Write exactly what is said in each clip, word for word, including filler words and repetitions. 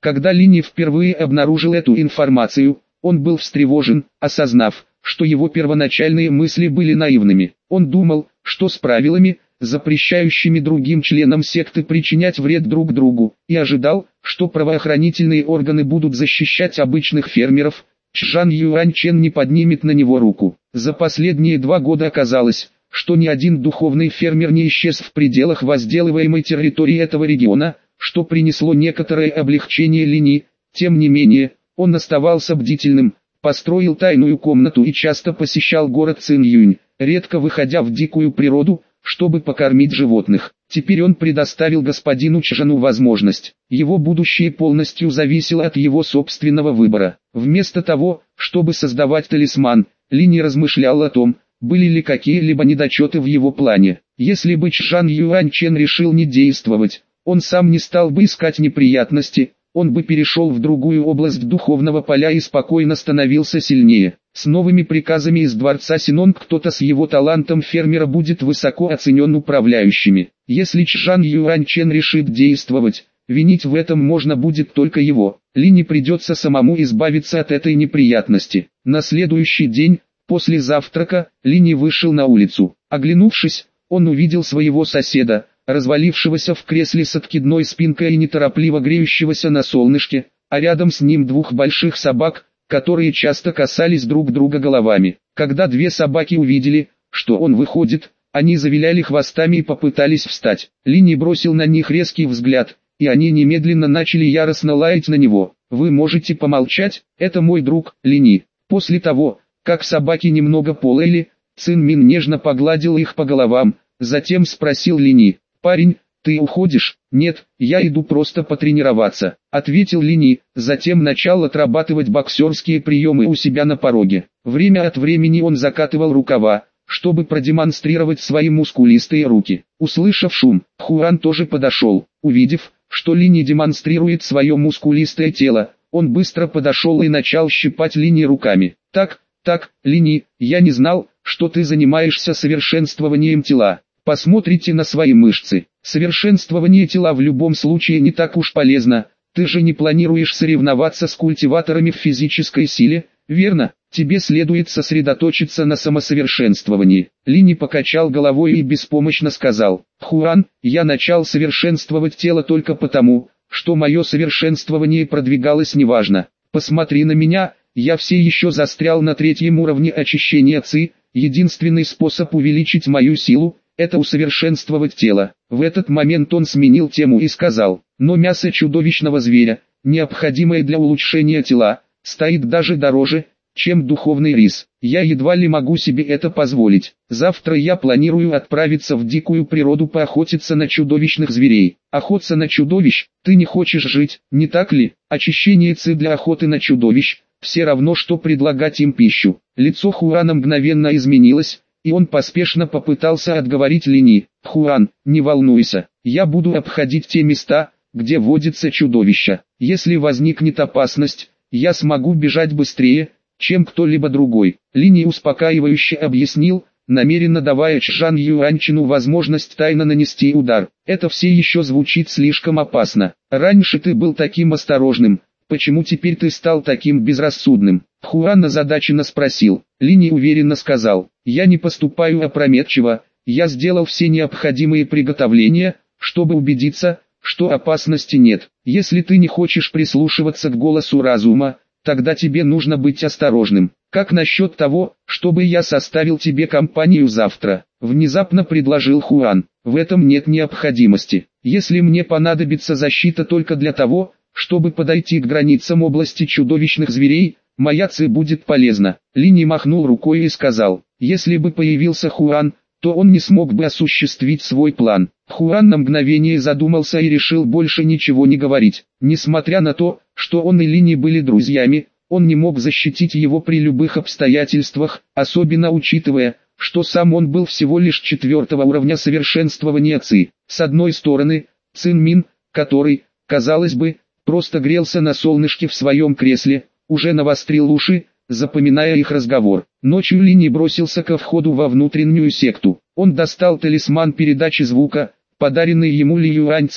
Когда Линь впервые обнаружил эту информацию, он был встревожен, осознав, что его первоначальные мысли были наивными. Он думал, что с правилами, запрещающими другим членам секты причинять вред друг другу, и ожидал, что правоохранительные органы будут защищать обычных фермеров, Чжан Юаньчен не поднимет на него руку. За последние два года оказалось, что ни один духовный фермер не исчез в пределах возделываемой территории этого региона, что принесло некоторое облегчение Лини. Тем не менее, он оставался бдительным, построил тайную комнату и часто посещал город Цинъюнь, редко выходя в дикую природу, чтобы покормить животных. Теперь он предоставил господину Чжану возможность. Его будущее полностью зависело от его собственного выбора. Вместо того, чтобы создавать талисман, Линь размышлял о том, были ли какие-либо недочеты в его плане. Если бы Чжан Юаньчен решил не действовать, он сам не стал бы искать неприятности, он бы перешел в другую область духовного поля и спокойно становился сильнее. С новыми приказами из дворца Синонг кто-то с его талантом фермера будет высоко оценен управляющими. Если Чжан Юаньчен решит действовать, винить в этом можно будет только его. Лине придется самому избавиться от этой неприятности. На следующий день, после завтрака, Линь вышел на улицу. Оглянувшись, он увидел своего соседа, развалившегося в кресле с откидной спинкой и неторопливо греющегося на солнышке, а рядом с ним двух больших собак, которые часто касались друг друга головами. Когда две собаки увидели, что он выходит, они завиляли хвостами и попытались встать. Линь бросил на них резкий взгляд, и они немедленно начали яростно лаять на него. «Вы можете помолчать, это мой друг, Линь». После того, как собаки немного полаяли, Цин Мин нежно погладил их по головам, затем спросил Линь: «Парень, ты уходишь?» «Нет, я иду просто потренироваться», — ответил Линь, затем начал отрабатывать боксерские приемы у себя на пороге. Время от времени он закатывал рукава, чтобы продемонстрировать свои мускулистые руки. Услышав шум, Хуан тоже подошел. Увидев, что Линь демонстрирует свое мускулистое тело, он быстро подошел и начал щипать Линь руками. «Так, так, Линь, я не знал, что ты занимаешься совершенствованием тела. Посмотрите на свои мышцы. Совершенствование тела в любом случае не так уж полезно. Ты же не планируешь соревноваться с культиваторами в физической силе, верно? Тебе следует сосредоточиться на самосовершенствовании». Линь покачал головой и беспомощно сказал: «Хуан, я начал совершенствовать тело только потому, что мое совершенствование продвигалось неважно. Посмотри на меня, я все еще застрял на третьем уровне очищения ци. Единственный способ увеличить мою силу – это усовершенствовать тело». В этот момент он сменил тему и сказал: «Но мясо чудовищного зверя, необходимое для улучшения тела, стоит даже дороже, чем духовный рис. Я едва ли могу себе это позволить. Завтра я планирую отправиться в дикую природу поохотиться на чудовищных зверей». «Охота на чудовищ? Ты не хочешь жить, не так ли? Очищение ци для охоты на чудовищ – все равно, что предлагать им пищу». Лицо Хуана мгновенно изменилось, и он поспешно попытался отговорить Линь: «Хуан, не волнуйся, я буду обходить те места, где водится чудовища. Если возникнет опасность, я смогу бежать быстрее, чем кто-либо другой». Линь успокаивающе объяснил, намеренно давая Чжан Юаньчену возможность тайно нанести удар. «Это все еще звучит слишком опасно. Раньше ты был таким осторожным, почему теперь ты стал таким безрассудным?» Хуан озадаченно спросил. Линь уверенно сказал: «Я не поступаю опрометчиво, я сделал все необходимые приготовления, чтобы убедиться, что опасности нет. Если ты не хочешь прислушиваться к голосу разума, тогда тебе нужно быть осторожным. Как насчет того, чтобы я составил тебе компанию завтра?» Внезапно предложил Хуан. «В этом нет необходимости. Если мне понадобится защита только для того, чтобы подойти к границам области чудовищных зверей, моя ци будет полезна». Линь махнул рукой и сказал: «Если бы появился Хуан, то он не смог бы осуществить свой план». Хуан на мгновение задумался и решил больше ничего не говорить. Несмотря на то, что он и Линь были друзьями, он не мог защитить его при любых обстоятельствах, особенно учитывая, что сам он был всего лишь четвертого уровня совершенствования ци. С одной стороны, Цин Мин, который, казалось бы, просто грелся на солнышке в своем кресле, уже навострил уши, запоминая их разговор. Ночью Линь бросился ко входу во внутреннюю секту. Он достал талисман передачи звука, подаренный ему Ли Юаньцином.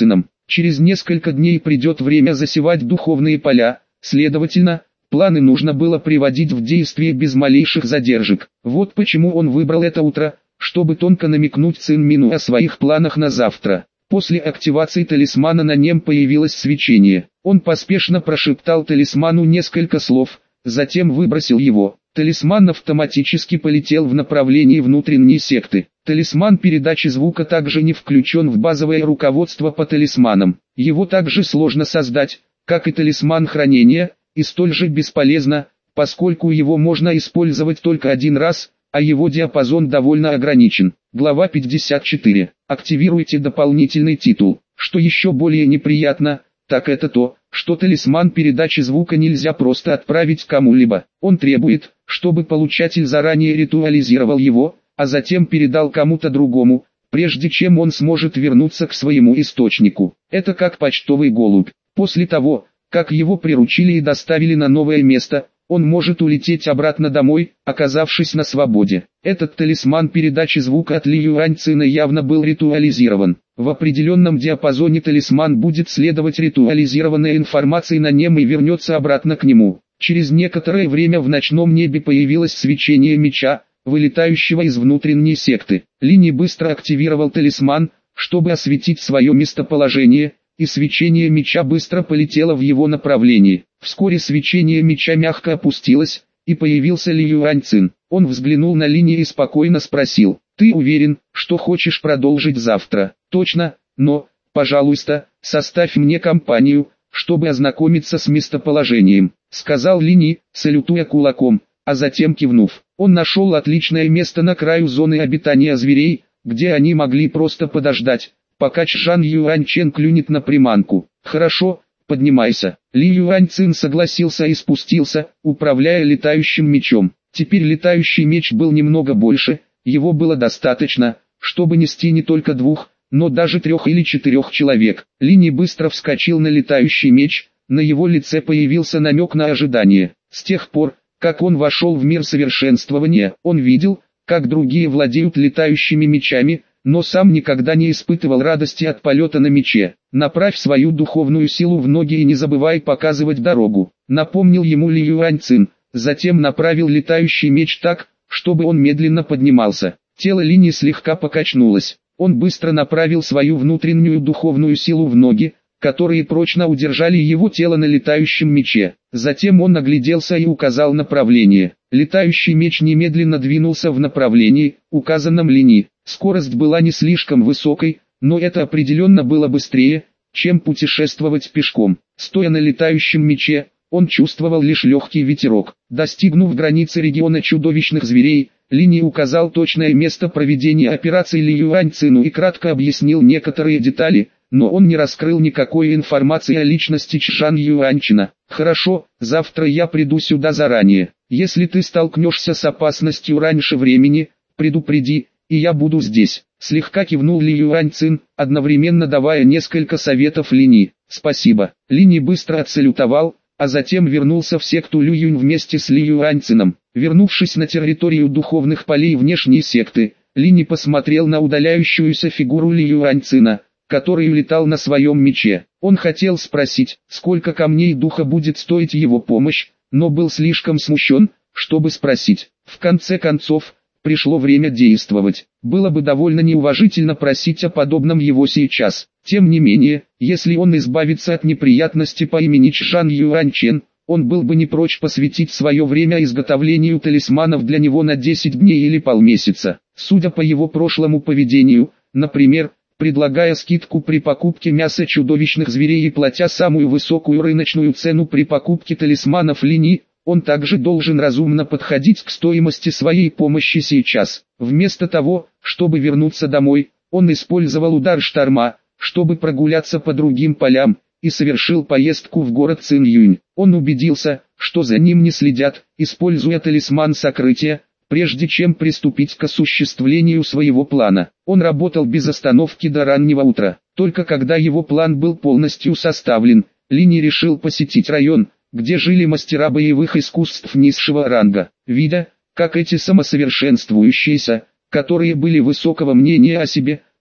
Через несколько дней придет время засевать духовные поля, следовательно, планы нужно было приводить в действие без малейших задержек. Вот почему он выбрал это утро, чтобы тонко намекнуть Цин Мину о своих планах на завтра. После активации талисмана на нем появилось свечение. Он поспешно прошептал талисману несколько слов, затем выбросил его. Талисман автоматически полетел в направлении внутренней секты. Талисман передачи звука также не включен в базовое руководство по талисманам. Его также сложно создать, как и талисман хранения, и столь же бесполезно, поскольку его можно использовать только один раз, а его диапазон довольно ограничен. Глава пятьдесят четыре. Активируйте дополнительный титул. Что еще более неприятно, так это то, что талисман передачи звука нельзя просто отправить кому-либо. Он требует, чтобы получатель заранее ритуализировал его, а затем передал кому-то другому, прежде чем он сможет вернуться к своему источнику. Это как почтовый голубь. После того, как его приручили и доставили на новое место, он может улететь обратно домой, оказавшись на свободе. Этот талисман передачи звука от Ли Юаньцина явно был ритуализирован. В определенном диапазоне талисман будет следовать ритуализированной информации на нем и вернется обратно к нему. Через некоторое время в ночном небе появилось свечение меча, вылетающего из внутренней секты. Ли не быстро активировал талисман, чтобы осветить свое местоположение, и свечение меча быстро полетело в его направлении. Вскоре свечение меча мягко опустилось, и появился Ли Юаньцин. Он взглянул на Линь и спокойно спросил: «Ты уверен, что хочешь продолжить завтра?» «Точно, но, пожалуйста, составь мне компанию, чтобы ознакомиться с местоположением», — сказал Линь, салютуя кулаком, а затем кивнув. Он нашел отличное место на краю зоны обитания зверей, где они могли просто подождать, пока Чжан Юаньчен клюнет на приманку. «Хорошо, поднимайся». Ли Юаньцин согласился и спустился, управляя летающим мечом. Теперь летающий меч был немного больше, его было достаточно, чтобы нести не только двух, но даже трех или четырех человек. Ли не быстро вскочил на летающий меч, на его лице появился намек на ожидание. С тех пор, как он вошел в мир совершенствования, он видел, как другие владеют летающими мечами, но сам никогда не испытывал радости от полета на мече. «Направь свою духовную силу в ноги и не забывай показывать дорогу», — напомнил ему Ли Юаньцин, затем направил летающий меч так, чтобы он медленно поднимался. Тело Линь слегка покачнулось. Он быстро направил свою внутреннюю духовную силу в ноги, которые прочно удержали его тело на летающем мече. Затем он огляделся и указал направление. Летающий меч немедленно двинулся в направлении, указанном Линь. Скорость была не слишком высокой, но это определенно было быстрее, чем путешествовать пешком. Стоя на летающем мече, он чувствовал лишь легкий ветерок. Достигнув границы региона чудовищных зверей, Линь указал точное место проведения операции Ли Юаньцину и кратко объяснил некоторые детали, но он не раскрыл никакой информации о личности Чжан Юаньчина. «Хорошо, завтра я приду сюда заранее. Если ты столкнешься с опасностью раньше времени, предупреди, и я буду здесь», — слегка кивнул Ли Юаньцин, одновременно давая несколько советов Линь. «Спасибо». Линь быстро отсалютовал, а затем вернулся в секту Лююнь вместе с Ли Юаньцином. Вернувшись на территорию духовных полей внешней секты, Линь посмотрел на удаляющуюся фигуру Ли Юаньцина, который летал на своем мече. Он хотел спросить, сколько камней духа будет стоить его помощь, но был слишком смущен, чтобы спросить. В конце концов, пришло время действовать. Было бы довольно неуважительно просить о подобном его сейчас. Тем не менее, если он избавится от неприятности по имени Чжан Юаньчен, он был бы не прочь посвятить свое время изготовлению талисманов для него на десять дней или полмесяца. Судя по его прошлому поведению, например, предлагая скидку при покупке мяса чудовищных зверей и платя самую высокую рыночную цену при покупке талисманов Линь, он также должен разумно подходить к стоимости своей помощи сейчас. Вместо того, чтобы вернуться домой, он использовал удар шторма, чтобы прогуляться по другим полям, и совершил поездку в город Цинъюнь. Он убедился, что за ним не следят, используя талисман сокрытия, прежде чем приступить к осуществлению своего плана. Он работал без остановки до раннего утра. Только когда его план был полностью составлен, Линь решил посетить район, где жили мастера боевых искусств низшего ранга. Видя, как эти самосовершенствующиеся, которые были высокого мнения о себе,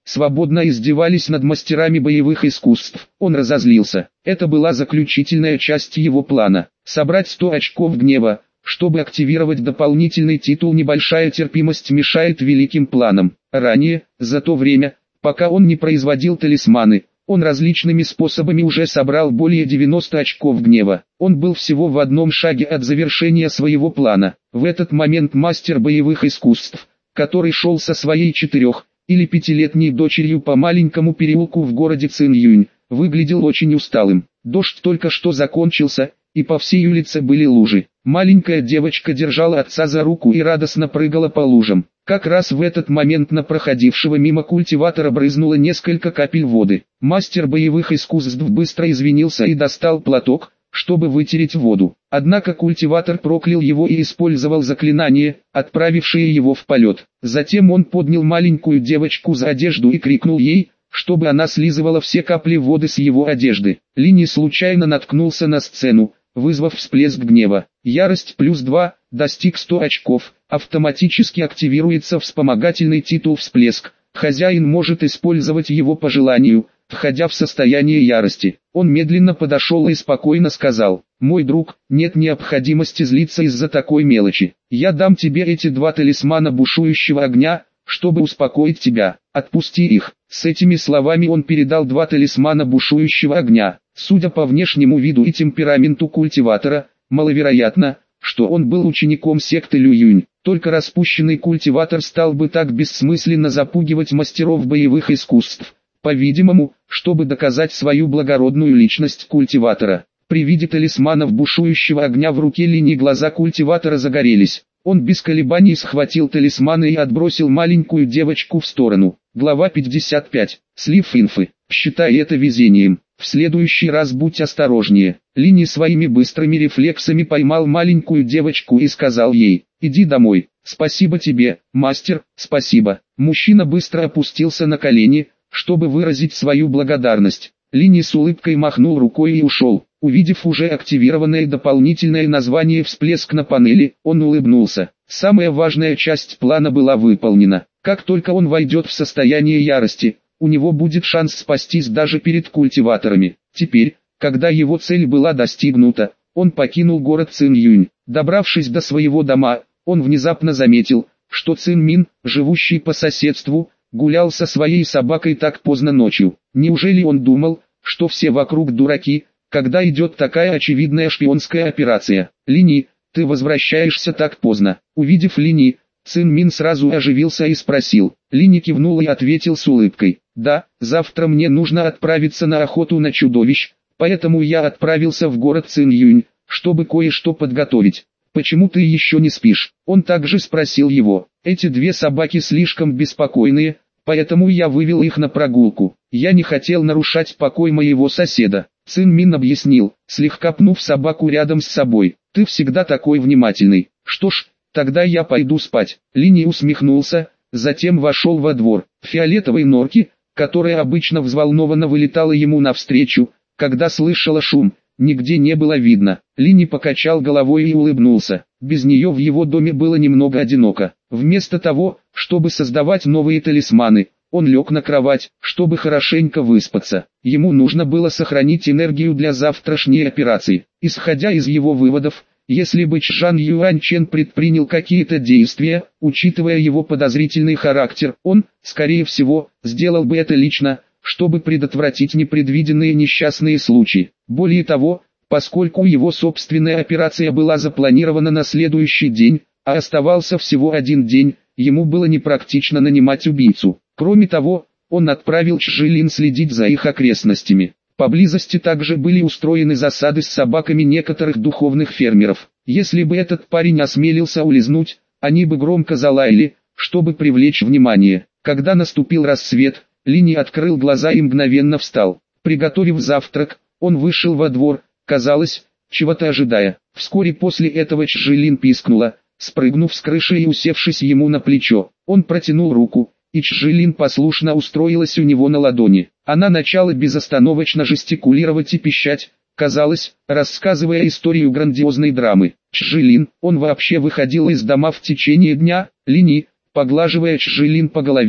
свободно издевались над мастерами боевых искусств. Он разозлился. Это была заключительная часть его плана. Собрать сто очков гнева, чтобы активировать дополнительный титул. Небольшая терпимость мешает великим планам. Ранее, за то время, пока он не производил талисманы, он различными способами уже собрал более девяноста очков гнева. Он был всего в одном шаге от завершения своего плана. В этот момент мастер боевых искусств, который шел со своей четырех- или пятилетней дочерью по маленькому переулку в городе Цинъюнь, выглядел очень усталым. Дождь только что закончился, и по всей улице были лужи. Маленькая девочка держала отца за руку и радостно прыгала по лужам. Как раз в этот момент на проходившего мимо культиватора брызнуло несколько капель воды. Мастер боевых искусств быстро извинился и достал платок, чтобы вытереть воду. Однако культиватор проклял его и использовал заклинание, отправившее его в полет. Затем он поднял маленькую девочку за одежду и крикнул ей, чтобы она слизывала все капли воды с его одежды. Линь случайно наткнулся на сцену, вызвав всплеск гнева. Ярость плюс два, достиг сто очков, автоматически активируется вспомогательный титул «Всплеск». Хозяин может использовать его по желанию, входя в состояние ярости. Он медленно подошел и спокойно сказал: «Мой друг, нет необходимости злиться из-за такой мелочи. Я дам тебе эти два талисмана бушующего огня, чтобы успокоить тебя. Отпусти их». С этими словами он передал два талисмана бушующего огня. Судя по внешнему виду и темпераменту культиватора, маловероятно, что он был учеником секты Лююнь. Только распущенный культиватор стал бы так бессмысленно запугивать мастеров боевых искусств, по-видимому, чтобы доказать свою благородную личность культиватора. При виде талисманов бушующего огня в руке Линь глаза культиватора загорелись. Он без колебаний схватил талисманы и отбросил маленькую девочку в сторону. Глава пятьдесят пять. Слив инфы. Считай это везением. В следующий раз будь осторожнее. Линь своими быстрыми рефлексами поймал маленькую девочку и сказал ей: «Иди домой». «Спасибо тебе, мастер, спасибо». Мужчина быстро опустился на колени, чтобы выразить свою благодарность. Линь с улыбкой махнул рукой и ушел. Увидев уже активированное дополнительное название «Всплеск» на панели, он улыбнулся. Самая важная часть плана была выполнена. Как только он войдет в состояние ярости, у него будет шанс спастись даже перед культиваторами. Теперь, когда его цель была достигнута, он покинул город Цинъюнь. Добравшись до своего дома, он внезапно заметил, что Цин Мин, живущий по соседству, гулял со своей собакой так поздно ночью. Неужели он думал, что все вокруг дураки, когда идет такая очевидная шпионская операция? «Линь, ты возвращаешься так поздно». Увидев Линь, Цин Мин сразу оживился и спросил. Линь кивнул и ответил с улыбкой: «Да, завтра мне нужно отправиться на охоту на чудовищ, поэтому я отправился в город Цинъюнь, чтобы кое-что подготовить». «Почему ты еще не спишь?» Он также спросил его. «Эти две собаки слишком беспокойные, поэтому я вывел их на прогулку. Я не хотел нарушать покой моего соседа». Цин Мин объяснил, слегка пнув собаку рядом с собой. «Ты всегда такой внимательный. Что ж, тогда я пойду спать». Линь усмехнулся, затем вошел во двор. Фиолетовой норки, которая обычно взволнованно вылетала ему навстречу, когда слышала шум, нигде не было видно. Линь покачал головой и улыбнулся. Без нее в его доме было немного одиноко. Вместо того, чтобы создавать новые талисманы, он лег на кровать, чтобы хорошенько выспаться. Ему нужно было сохранить энергию для завтрашней операции. Исходя из его выводов, если бы Чжан Юаньчен предпринял какие-то действия, учитывая его подозрительный характер, он, скорее всего, сделал бы это лично, чтобы предотвратить непредвиденные несчастные случаи. Более того, поскольку его собственная операция была запланирована на следующий день, а оставался всего один день, ему было непрактично нанимать убийцу. Кроме того, он отправил Чжи следить за их окрестностями. Поблизости также были устроены засады с собаками некоторых духовных фермеров. Если бы этот парень осмелился улизнуть, они бы громко залаяли, чтобы привлечь внимание. Когда наступил рассвет, Линь открыл глаза и мгновенно встал. Приготовив завтрак, он вышел во двор, казалось, чего-то ожидая. Вскоре после этого Чжи пискнула, спрыгнув с крыши и усевшись ему на плечо. Он протянул руку, и Чжи послушно устроилась у него на ладони. Она начала безостановочно жестикулировать и пищать, казалось, рассказывая историю грандиозной драмы. Чжи, он вообще выходил из дома в течение дня. Линь, поглаживая Чжи по голове,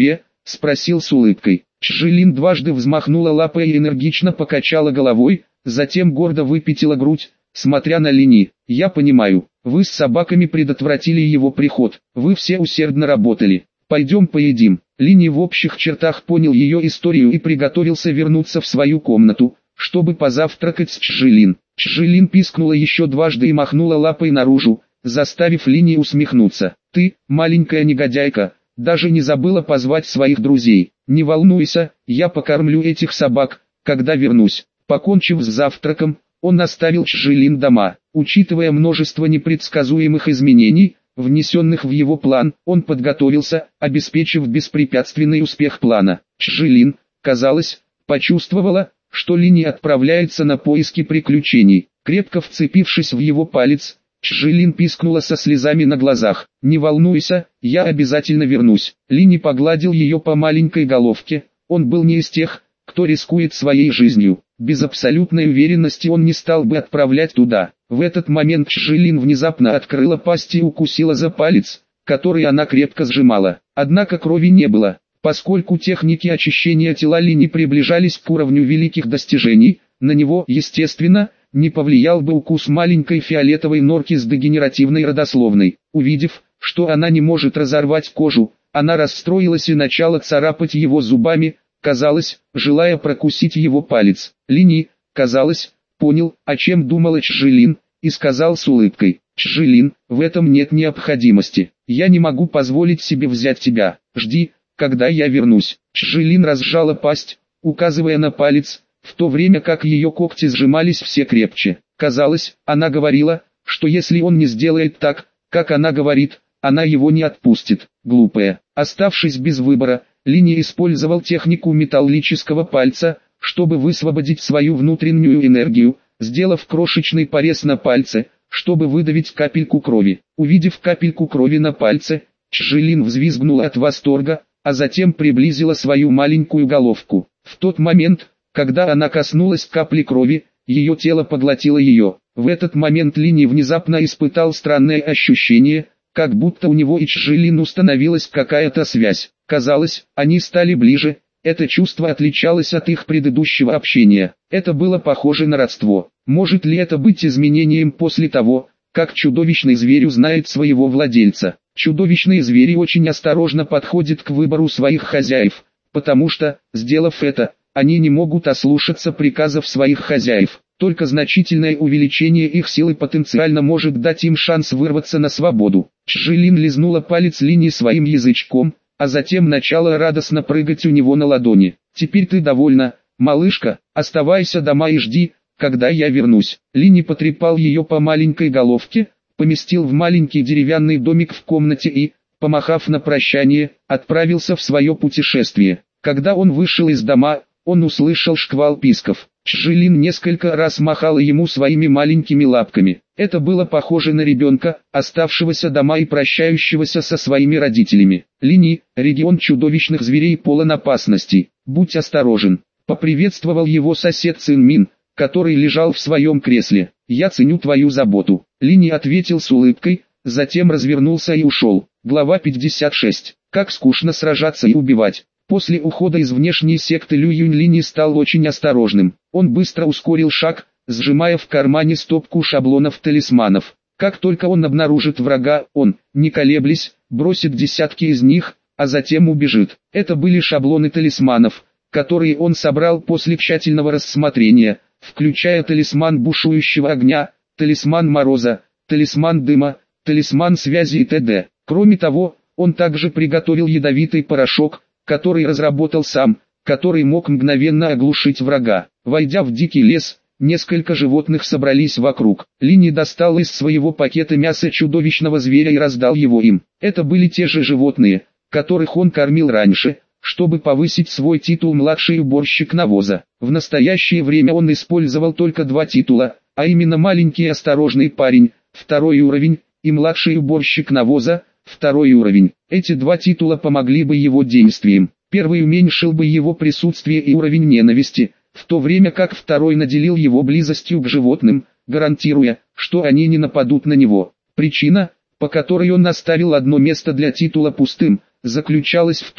спросил с улыбкой. Чжилин дважды взмахнула лапой и энергично покачала головой, затем гордо выпятила грудь, смотря на Лини. «Я понимаю, вы с собаками предотвратили его приход, вы все усердно работали. Пойдем поедим». Лини в общих чертах понял ее историю и приготовился вернуться в свою комнату, чтобы позавтракать с Чжилин. Чжилин пискнула еще дважды и махнула лапой наружу, заставив Лини усмехнуться. «Ты, маленькая негодяйка, даже не забыла позвать своих друзей. Не волнуйся, я покормлю этих собак, когда вернусь». Покончив с завтраком, он оставил Чжилин дома. Учитывая множество непредсказуемых изменений, внесенных в его план, он подготовился, обеспечив беспрепятственный успех плана. Чжилин, казалось, почувствовала, что Лини отправляется на поиски приключений. Крепко вцепившись в его палец, Чжилин пискнула со слезами на глазах. «Не волнуйся, я обязательно вернусь». Лини погладил ее по маленькой головке. Он был не из тех, кто рискует своей жизнью. Без абсолютной уверенности он не стал бы отправлять туда. В этот момент Чжилин внезапно открыла пасть и укусила за палец, который она крепко сжимала. Однако крови не было. Поскольку техники очищения тела Лини приближались к уровню великих достижений, на него, естественно, не повлиял бы укус маленькой фиолетовой норки с дегенеративной родословной. Увидев, что она не может разорвать кожу, она расстроилась и начала царапать его зубами, казалось, желая прокусить его палец. Лини, казалось, понял, о чем думала Чжилин, и сказал с улыбкой: «Чжилин, в этом нет необходимости. Я не могу позволить себе взять тебя. Жди, когда я вернусь». Чжилин разжала пасть, указывая на палец, в то время как ее когти сжимались все крепче. Казалось, она говорила, что если он не сделает так, как она говорит, она его не отпустит. Глупая. Оставшись без выбора, Лини использовал технику металлического пальца, чтобы высвободить свою внутреннюю энергию, сделав крошечный порез на пальце, чтобы выдавить капельку крови. Увидев капельку крови на пальце, Чжилин взвизгнула от восторга, а затем приблизила свою маленькую головку. В тот момент, когда она коснулась капли крови, ее тело поглотило ее. В этот момент Лини внезапно испытал странное ощущение, как будто у него и Чжилин установилась какая-то связь. Казалось, они стали ближе. Это чувство отличалось от их предыдущего общения. Это было похоже на родство. Может ли это быть изменением после того, как чудовищный зверь узнает своего владельца? Чудовищные звери очень осторожно подходят к выбору своих хозяев, потому что, сделав это, они не могут ослушаться приказов своих хозяев. Только значительное увеличение их силы потенциально может дать им шанс вырваться на свободу. Чжилин лизнула палец Лини своим язычком, а затем начала радостно прыгать у него на ладони. «Теперь ты довольна, малышка, оставайся дома и жди, когда я вернусь». Лини потрепал ее по маленькой головке, поместил в маленький деревянный домик в комнате и, помахав на прощание, отправился в свое путешествие. Когда он вышел из дома, он услышал шквал писков. Чжилин несколько раз махала ему своими маленькими лапками. Это было похоже на ребенка, оставшегося дома и прощающегося со своими родителями. «Лини, регион чудовищных зверей полон опасностей. Будь осторожен», — поприветствовал его сосед Цинмин, который лежал в своем кресле. «Я ценю твою заботу». Лини ответил с улыбкой, затем развернулся и ушел. Глава пятьдесят шесть. Как скучно сражаться и убивать. После ухода из внешней секты Лю Юнь Лини стал очень осторожным. Он быстро ускорил шаг, сжимая в кармане стопку шаблонов-талисманов. Как только он обнаружит врага, он, не колеблясь, бросит десятки из них, а затем убежит. Это были шаблоны талисманов, которые он собрал после тщательного рассмотрения, включая талисман бушующего огня, талисман мороза, талисман дыма, талисман связи и т.д. Кроме того, он также приготовил ядовитый порошок, который разработал сам, который мог мгновенно оглушить врага. Войдя в дикий лес, несколько животных собрались вокруг. Лини достал из своего пакета мясо чудовищного зверя и раздал его им. Это были те же животные, которых он кормил раньше, чтобы повысить свой титул «младший уборщик навоза». В настоящее время он использовал только два титула, а именно «маленький и осторожный парень», второй уровень, и «младший уборщик навоза», второй уровень. Эти два титула помогли бы его действиям. Первый уменьшил бы его присутствие и уровень ненависти, в то время как второй наделил его близостью к животным, гарантируя, что они не нападут на него. Причина, по которой он оставил одно место для титула пустым, заключалась в том,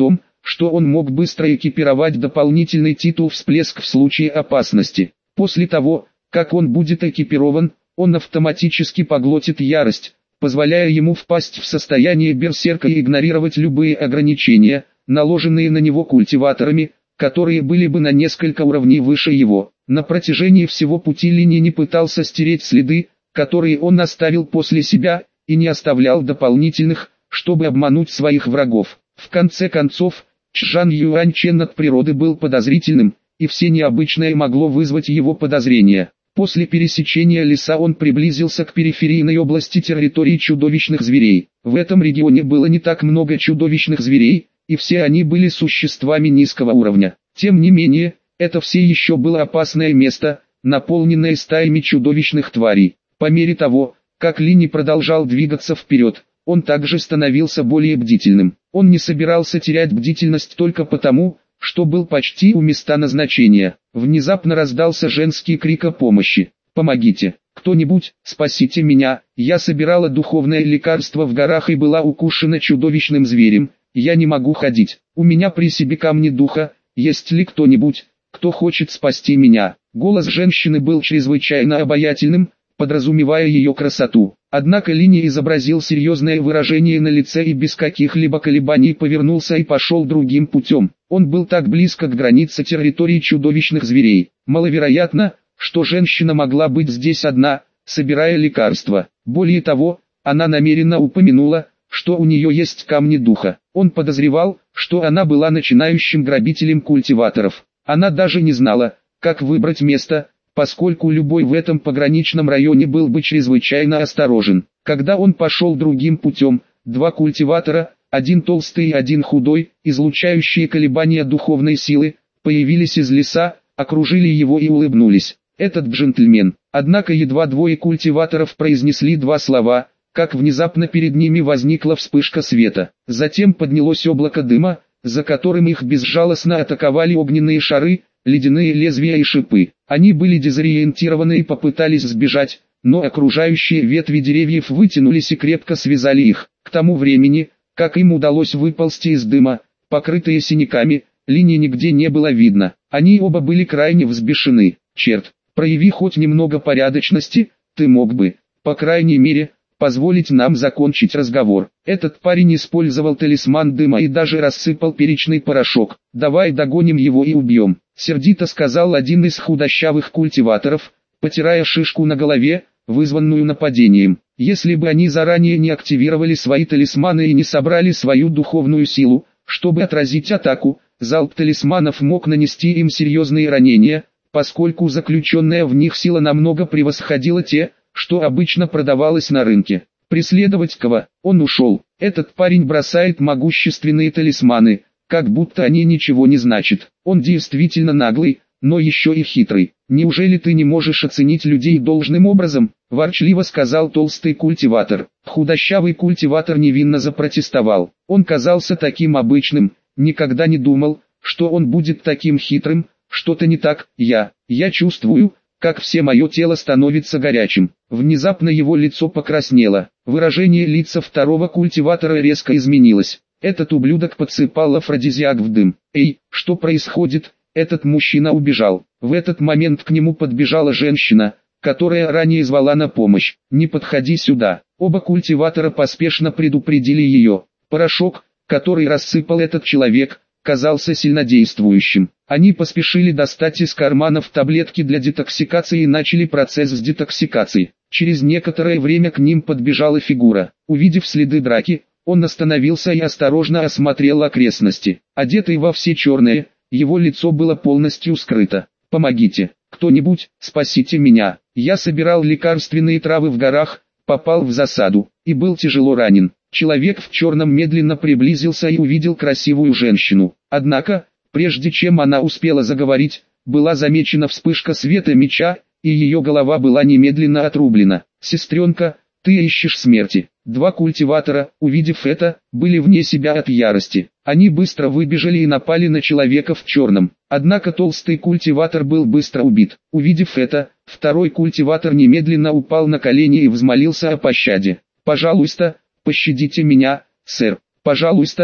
что он мог быстро экипировать дополнительный титул «Всплеск» в случае опасности. После того, как он будет экипирован, он автоматически поглотит ярость, позволяя ему впасть в состояние берсерка и игнорировать любые ограничения, наложенные на него культиваторами, которые были бы на несколько уровней выше его. На протяжении всего пути Линь не пытался стереть следы, которые он оставил после себя, и не оставлял дополнительных, чтобы обмануть своих врагов. В конце концов, Чжан Юаньчен от природы был подозрительным, и все необычное могло вызвать его подозрения. После пересечения леса он приблизился к периферийной области территории чудовищных зверей. В этом регионе было не так много чудовищных зверей, и все они были существами низкого уровня. Тем не менее, это все еще было опасное место, наполненное стаями чудовищных тварей. По мере того, как Линь продолжал двигаться вперед, он также становился более бдительным. Он не собирался терять бдительность только потому, что был почти у места назначения. Внезапно раздался женский крик о помощи. «Помогите! Кто-нибудь, спасите меня! Я собирала духовное лекарство в горах и была укушена чудовищным зверем. Я не могу ходить. У меня при себе камни духа. Есть ли кто-нибудь, кто хочет спасти меня?» Голос женщины был чрезвычайно обаятельным, подразумевая ее красоту. Однако Линь изобразил серьезное выражение на лице и без каких-либо колебаний повернулся и пошел другим путем. Он был так близко к границе территории чудовищных зверей. Маловероятно, что женщина могла быть здесь одна, собирая лекарства. Более того, она намеренно упомянула, что у нее есть камни духа. Он подозревал, что она была начинающим грабителем культиваторов. Она даже не знала, как выбрать место, поскольку любой в этом пограничном районе был бы чрезвычайно осторожен. Когда он пошел другим путем, два культиватора, один толстый и один худой, излучающие колебания духовной силы, появились из леса, окружили его и улыбнулись. Этот джентльмен. Однако едва двое культиваторов произнесли два слова, как внезапно перед ними возникла вспышка света. Затем поднялось облако дыма, за которым их безжалостно атаковали огненные шары, ледяные лезвия и шипы. Они были дезориентированы и попытались сбежать, но окружающие ветви деревьев вытянулись и крепко связали их. К тому времени, как им удалось выползти из дыма, покрытые синяками, Линь нигде не было видно. Они оба были крайне взбешены. «Черт, прояви хоть немного порядочности, ты мог бы, по крайней мере, позволить нам закончить разговор». Этот парень использовал талисман дыма и даже рассыпал перечный порошок. «Давай догоним его и убьем», — сердито сказал один из худощавых культиваторов, потирая шишку на голове, вызванную нападением. Если бы они заранее не активировали свои талисманы и не собрали свою духовную силу, чтобы отразить атаку, залп талисманов мог нанести им серьезные ранения, поскольку заключенная в них сила намного превосходила те, что обычно продавалось на рынке. Преследовать кого? Он ушел. Этот парень бросает могущественные талисманы, как будто они ничего не значат. Он действительно наглый, но еще и хитрый. «Неужели ты не можешь оценить людей должным образом?» – ворчливо сказал толстый культиватор. Худощавый культиватор невинно запротестовал. Он казался таким обычным, никогда не думал, что он будет таким хитрым. «Что-то не так, я, я чувствую, как все мое тело становится горячим». Внезапно его лицо покраснело. Выражение лица второго культиватора резко изменилось. Этот ублюдок подсыпал афродизиак в дым. «Эй, что происходит?» Этот мужчина убежал. В этот момент к нему подбежала женщина, которая ранее звала на помощь. «Не подходи сюда». Оба культиватора поспешно предупредили ее. Порошок, который рассыпал этот человек, казался сильнодействующим. Они поспешили достать из карманов таблетки для детоксикации и начали процесс с детоксикацией. Через некоторое время к ним подбежала фигура. Увидев следы драки, он остановился и осторожно осмотрел окрестности. Одетый во все черное, его лицо было полностью скрыто. «Помогите, кто-нибудь, спасите меня. Я собирал лекарственные травы в горах, попал в засаду, и был тяжело ранен». Человек в черном медленно приблизился и увидел красивую женщину. Однако, прежде чем она успела заговорить, была замечена вспышка света меча, и ее голова была немедленно отрублена. «Сестренка, ты ищешь смерти». Два культиватора, увидев это, были вне себя от ярости. Они быстро выбежали и напали на человека в черном. Однако толстый культиватор был быстро убит. Увидев это, второй культиватор немедленно упал на колени и взмолился о пощаде. «Пожалуйста, пощадите меня, сэр. Пожалуйста,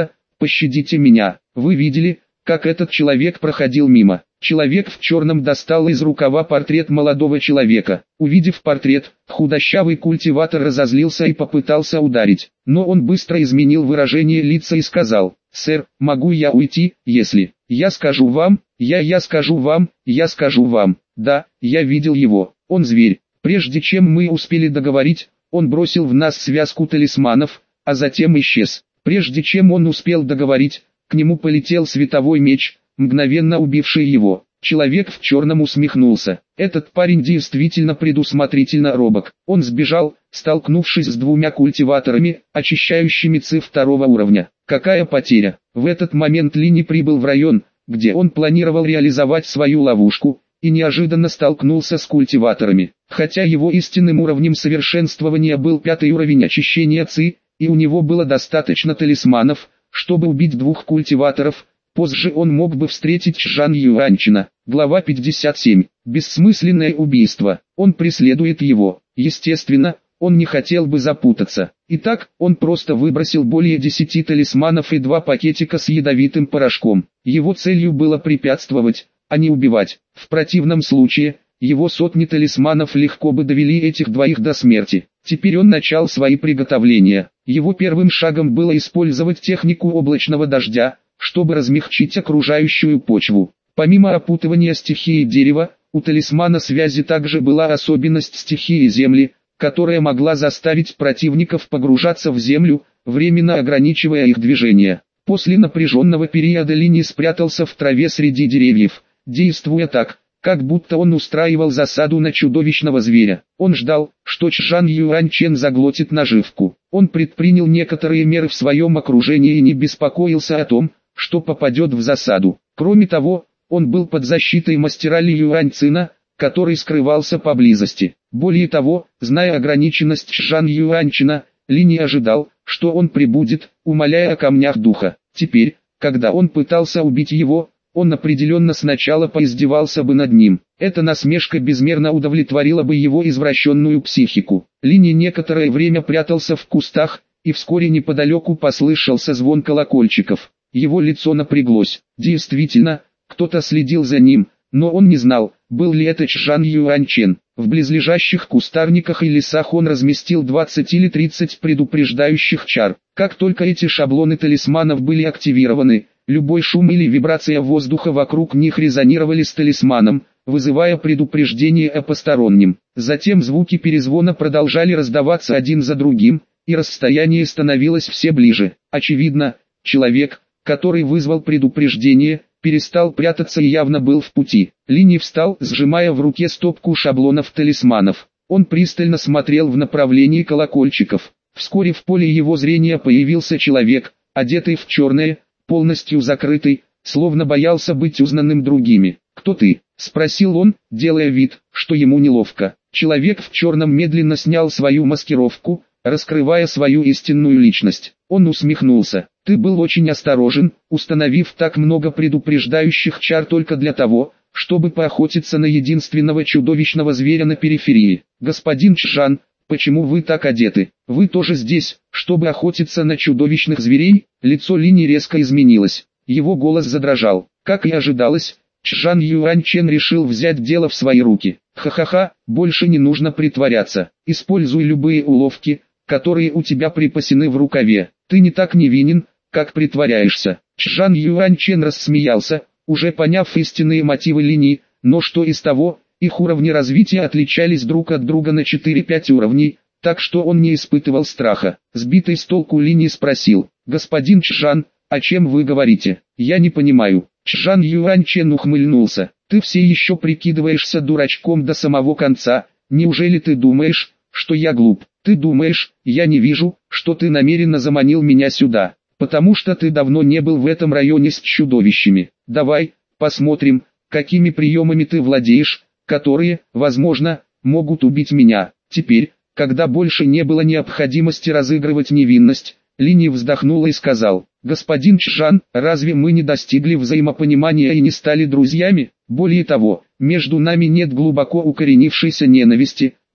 пощадите меня. Вы видели, как этот человек проходил мимо? Человек в черном достал из рукава портрет молодого человека. Увидев портрет, худощавый культиватор разозлился и попытался ударить. Но он быстро изменил выражение лица и сказал: «Сэр, могу я уйти, если я скажу вам, я я скажу вам, я скажу вам, да, я видел его, он зверь». Прежде чем мы успели договорить, он бросил в нас связку талисманов, а затем исчез. Прежде чем он успел договорить, к нему полетел световой меч, мгновенно убивший его. Человек в черном усмехнулся. Этот парень действительно предусмотрительно робок. Он сбежал, столкнувшись с двумя культиваторами, очищающими ци второго уровня. Какая потеря! В этот момент Лини прибыл в район, где он планировал реализовать свою ловушку, и неожиданно столкнулся с культиваторами. Хотя его истинным уровнем совершенствования был пятый уровень очищения ци, и у него было достаточно талисманов, чтобы убить двух культиваторов, позже он мог бы встретить Чжан Юаньчина. Глава пятьдесят семь. Бессмысленное убийство. Он преследует его. Естественно, он не хотел бы запутаться. Итак, он просто выбросил более десяти талисманов и два пакетика с ядовитым порошком. Его целью было препятствовать, а не убивать. В противном случае, его сотни талисманов легко бы довели этих двоих до смерти. Теперь он начал свои приготовления. Его первым шагом было использовать технику облачного дождя, чтобы размягчить окружающую почву. Помимо опутывания стихии дерева, у талисмана связи также была особенность стихии земли, которая могла заставить противников погружаться в землю, временно ограничивая их движение. После напряженного периода Лини спрятался в траве среди деревьев, действуя так, как будто он устраивал засаду на чудовищного зверя. Он ждал, что Чжан Юаньчен заглотит наживку. Он предпринял некоторые меры в своем окружении и не беспокоился о том, что попадет в засаду. Кроме того, он был под защитой мастера Ли Юаньцина, который скрывался поблизости. Более того, зная ограниченность Чжан Юаньчина, Ли не ожидал, что он прибудет, умоляя о камнях духа. Теперь, когда он пытался убить его, он определенно сначала поиздевался бы над ним. Эта насмешка безмерно удовлетворила бы его извращенную психику. Лини некоторое время прятался в кустах, и вскоре неподалеку послышался звон колокольчиков. Его лицо напряглось. Действительно, кто-то следил за ним, но он не знал, был ли это Чжан Юаньчен. В близлежащих кустарниках и лесах он разместил двадцать или тридцать предупреждающих чар. Как только эти шаблоны талисманов были активированы, любой шум или вибрация воздуха вокруг них резонировали с талисманом, вызывая предупреждение о постороннем. Затем звуки перезвона продолжали раздаваться один за другим, и расстояние становилось все ближе. Очевидно, человек, который вызвал предупреждение, перестал прятаться и явно был в пути. Лини встал, сжимая в руке стопку шаблонов талисманов. Он пристально смотрел в направлении колокольчиков. Вскоре в поле его зрения появился человек, одетый в черное, полностью закрытый, словно боялся быть узнанным другими. «Кто ты?» — спросил он, делая вид, что ему неловко. Человек в черном медленно снял свою маскировку, раскрывая свою истинную личность. Он усмехнулся. «Ты был очень осторожен, установив так много предупреждающих чар только для того, чтобы поохотиться на единственного чудовищного зверя на периферии. Господин Чжан, почему вы так одеты? Вы тоже здесь, чтобы охотиться на чудовищных зверей?» Лицо Лини резко изменилось. Его голос задрожал. Как и ожидалось, Чжан Юаньчен решил взять дело в свои руки. «Ха-ха-ха, больше не нужно притворяться. Используй любые уловки, которые у тебя припасены в рукаве. Ты не так невинен, как притворяешься». Чжан Юаньчен рассмеялся, уже поняв истинные мотивы Лини, но что из того, их уровни развития отличались друг от друга на четыре-пять уровней, так что он не испытывал страха. Сбитый с толку Лини спросил: «Господин Чжан, о чем вы говорите? Я не понимаю». Чжан Юаньчен ухмыльнулся. «Ты все еще прикидываешься дурачком до самого конца, неужели ты думаешь, что я глуп? Ты думаешь, я не вижу, что ты намеренно заманил меня сюда, потому что ты давно не был в этом районе с чудовищами. Давай, посмотрим, какими приемами ты владеешь, которые, возможно, могут убить меня». Теперь, когда больше не было необходимости разыгрывать невинность, Лини вздохнул и сказал: «Господин Чжан, разве мы не достигли взаимопонимания и не стали друзьями? Более того, между нами нет глубоко укоренившейся ненависти,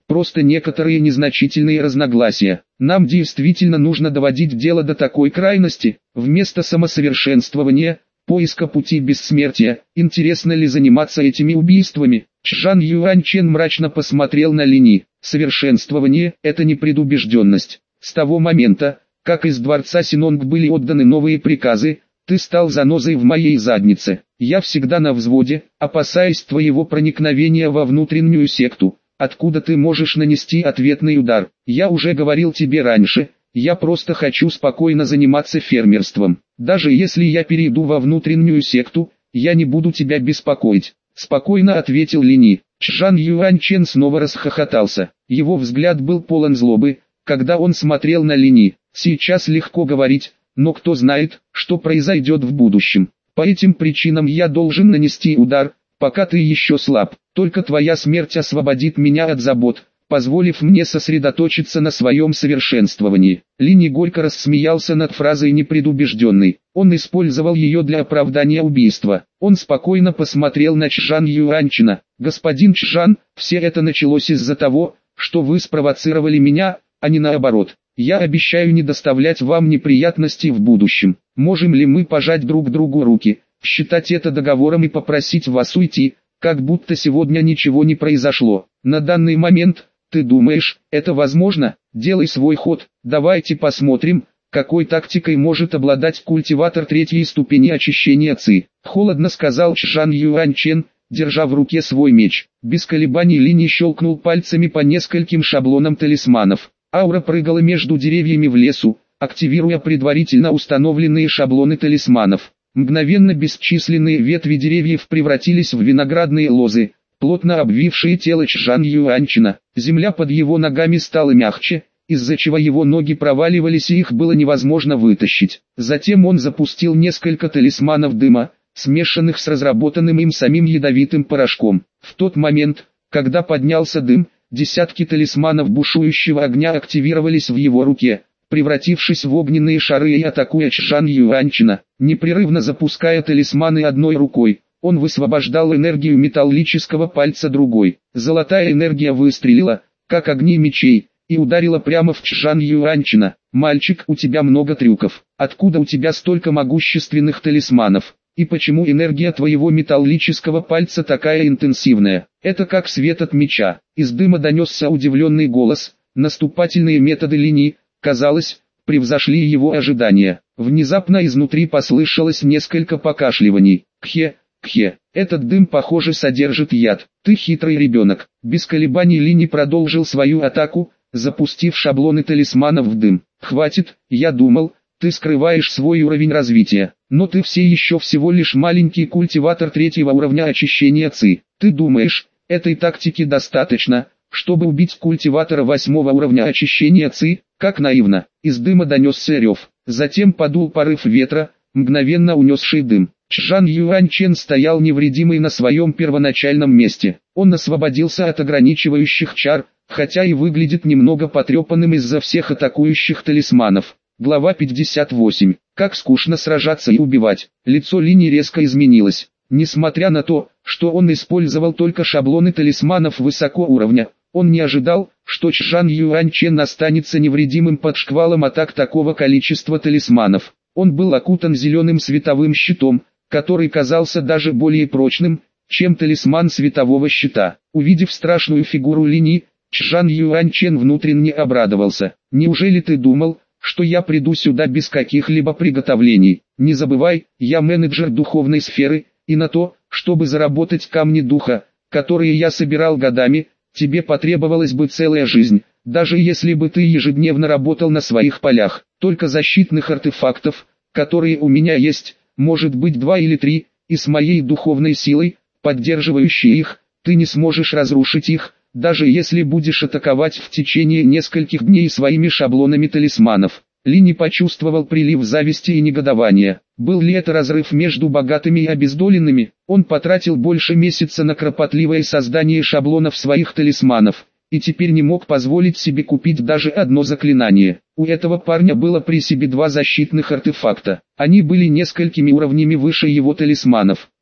просто некоторые незначительные разногласия. Нам действительно нужно доводить дело до такой крайности, вместо самосовершенствования, поиска пути бессмертия. Интересно ли заниматься этими убийствами? Чжан Юаньчен мрачно посмотрел на Линь. Совершенствование – это не предубежденность. С того момента, как из дворца Синонг были отданы новые приказы, ты стал занозой в моей заднице. Я всегда на взводе, опасаясь твоего проникновения во внутреннюю секту, откуда ты можешь нанести ответный удар. Я уже говорил тебе раньше, я просто хочу спокойно заниматься фермерством. Даже если я перейду во внутреннюю секту, я не буду тебя беспокоить. Спокойно ответил Линь. Чжан Юаньчен снова расхохотался. Его взгляд был полон злобы, когда он смотрел на Линь. Сейчас легко говорить, но кто знает, что произойдет в будущем. По этим причинам я должен нанести удар, пока ты еще слаб. Только твоя смерть освободит меня от забот, позволив мне сосредоточиться на своем совершенствовании. Линь горько рассмеялся над фразой «непредубежденный». Он использовал ее для оправдания убийства. Он спокойно посмотрел на Чжан Юаньчена. «Господин Чжан, все это началось из-за того, что вы спровоцировали меня, а не наоборот. Я обещаю не доставлять вам неприятностей в будущем. Можем ли мы пожать друг другу руки, считать это договором и попросить вас уйти, как будто сегодня ничего не произошло? На данный момент, ты думаешь, это возможно? Делай свой ход. Давайте посмотрим, какой тактикой может обладать культиватор третьей ступени очищения ци. Холодно сказал Чжан Юаньчен, держа в руке свой меч. Без колебаний Линь щелкнул пальцами по нескольким шаблонам талисманов. Аура прыгала между деревьями в лесу, активируя предварительно установленные шаблоны талисманов. Мгновенно бесчисленные ветви деревьев превратились в виноградные лозы, плотно обвившие тело Чжан Юаньчена. Земля под его ногами стала мягче, из-за чего его ноги проваливались и их было невозможно вытащить. Затем он запустил несколько талисманов дыма, смешанных с разработанным им самим ядовитым порошком. В тот момент, когда поднялся дым, десятки талисманов бушующего огня активировались в его руке, превратившись в огненные шары и атакуя Чжан Юаньчена. Непрерывно запуская талисманы одной рукой, он высвобождал энергию металлического пальца другой. Золотая энергия выстрелила, как огни мечей, и ударила прямо в Чжан Юаньчена. «Мальчик, у тебя много трюков. Откуда у тебя столько могущественных талисманов? И почему энергия твоего металлического пальца такая интенсивная? Это как свет от меча». Из дыма донесся удивленный голос. Наступательные методы Линь, казалось, превзошли его ожидания. Внезапно изнутри послышалось несколько покашливаний. «Кхе, кхе, этот дым, похоже, содержит яд. Ты хитрый ребенок». Без колебаний Линь продолжил свою атаку, запустив шаблоны талисманов в дым. «Хватит, я думал, ты скрываешь свой уровень развития, но ты все еще всего лишь маленький культиватор третьего уровня очищения ци. Ты думаешь, этой тактики достаточно, чтобы убить культиватора восьмого уровня очищения ци? Как наивно». Из дыма донесся рев. Затем подул порыв ветра, мгновенно унесший дым. Чжан Юаньчен стоял невредимый на своем первоначальном месте. Он освободился от ограничивающих чар, хотя и выглядит немного потрепанным из-за всех атакующих талисманов. Глава пятьдесят восемь. Как скучно сражаться и убивать. Лицо Линь резко изменилось. Несмотря на то, что он использовал только шаблоны талисманов высокого уровня, он не ожидал, что Чжан Юаньчен останется невредимым под шквалом атак такого количества талисманов. Он был окутан зеленым световым щитом, который казался даже более прочным, чем талисман светового щита. Увидев страшную фигуру Линь, Чжан Юаньчен внутренне обрадовался. «Неужели ты думал, что я приду сюда без каких-либо приготовлений? Не забывай, я менеджер духовной сферы, и на то, чтобы заработать камни духа, которые я собирал годами, тебе потребовалась бы целая жизнь, даже если бы ты ежедневно работал на своих полях. Только защитных артефактов, которые у меня есть, может быть два или три, и с моей духовной силой, поддерживающей их, ты не сможешь разрушить их, даже если будешь атаковать в течение нескольких дней своими шаблонами талисманов». Линь почувствовал прилив зависти и негодования. Был ли это разрыв между богатыми и обездоленными? Он потратил больше месяца на кропотливое создание шаблонов своих талисманов, и теперь не мог позволить себе купить даже одно заклинание. У этого парня было при себе два защитных артефакта. Они были несколькими уровнями выше его талисманов.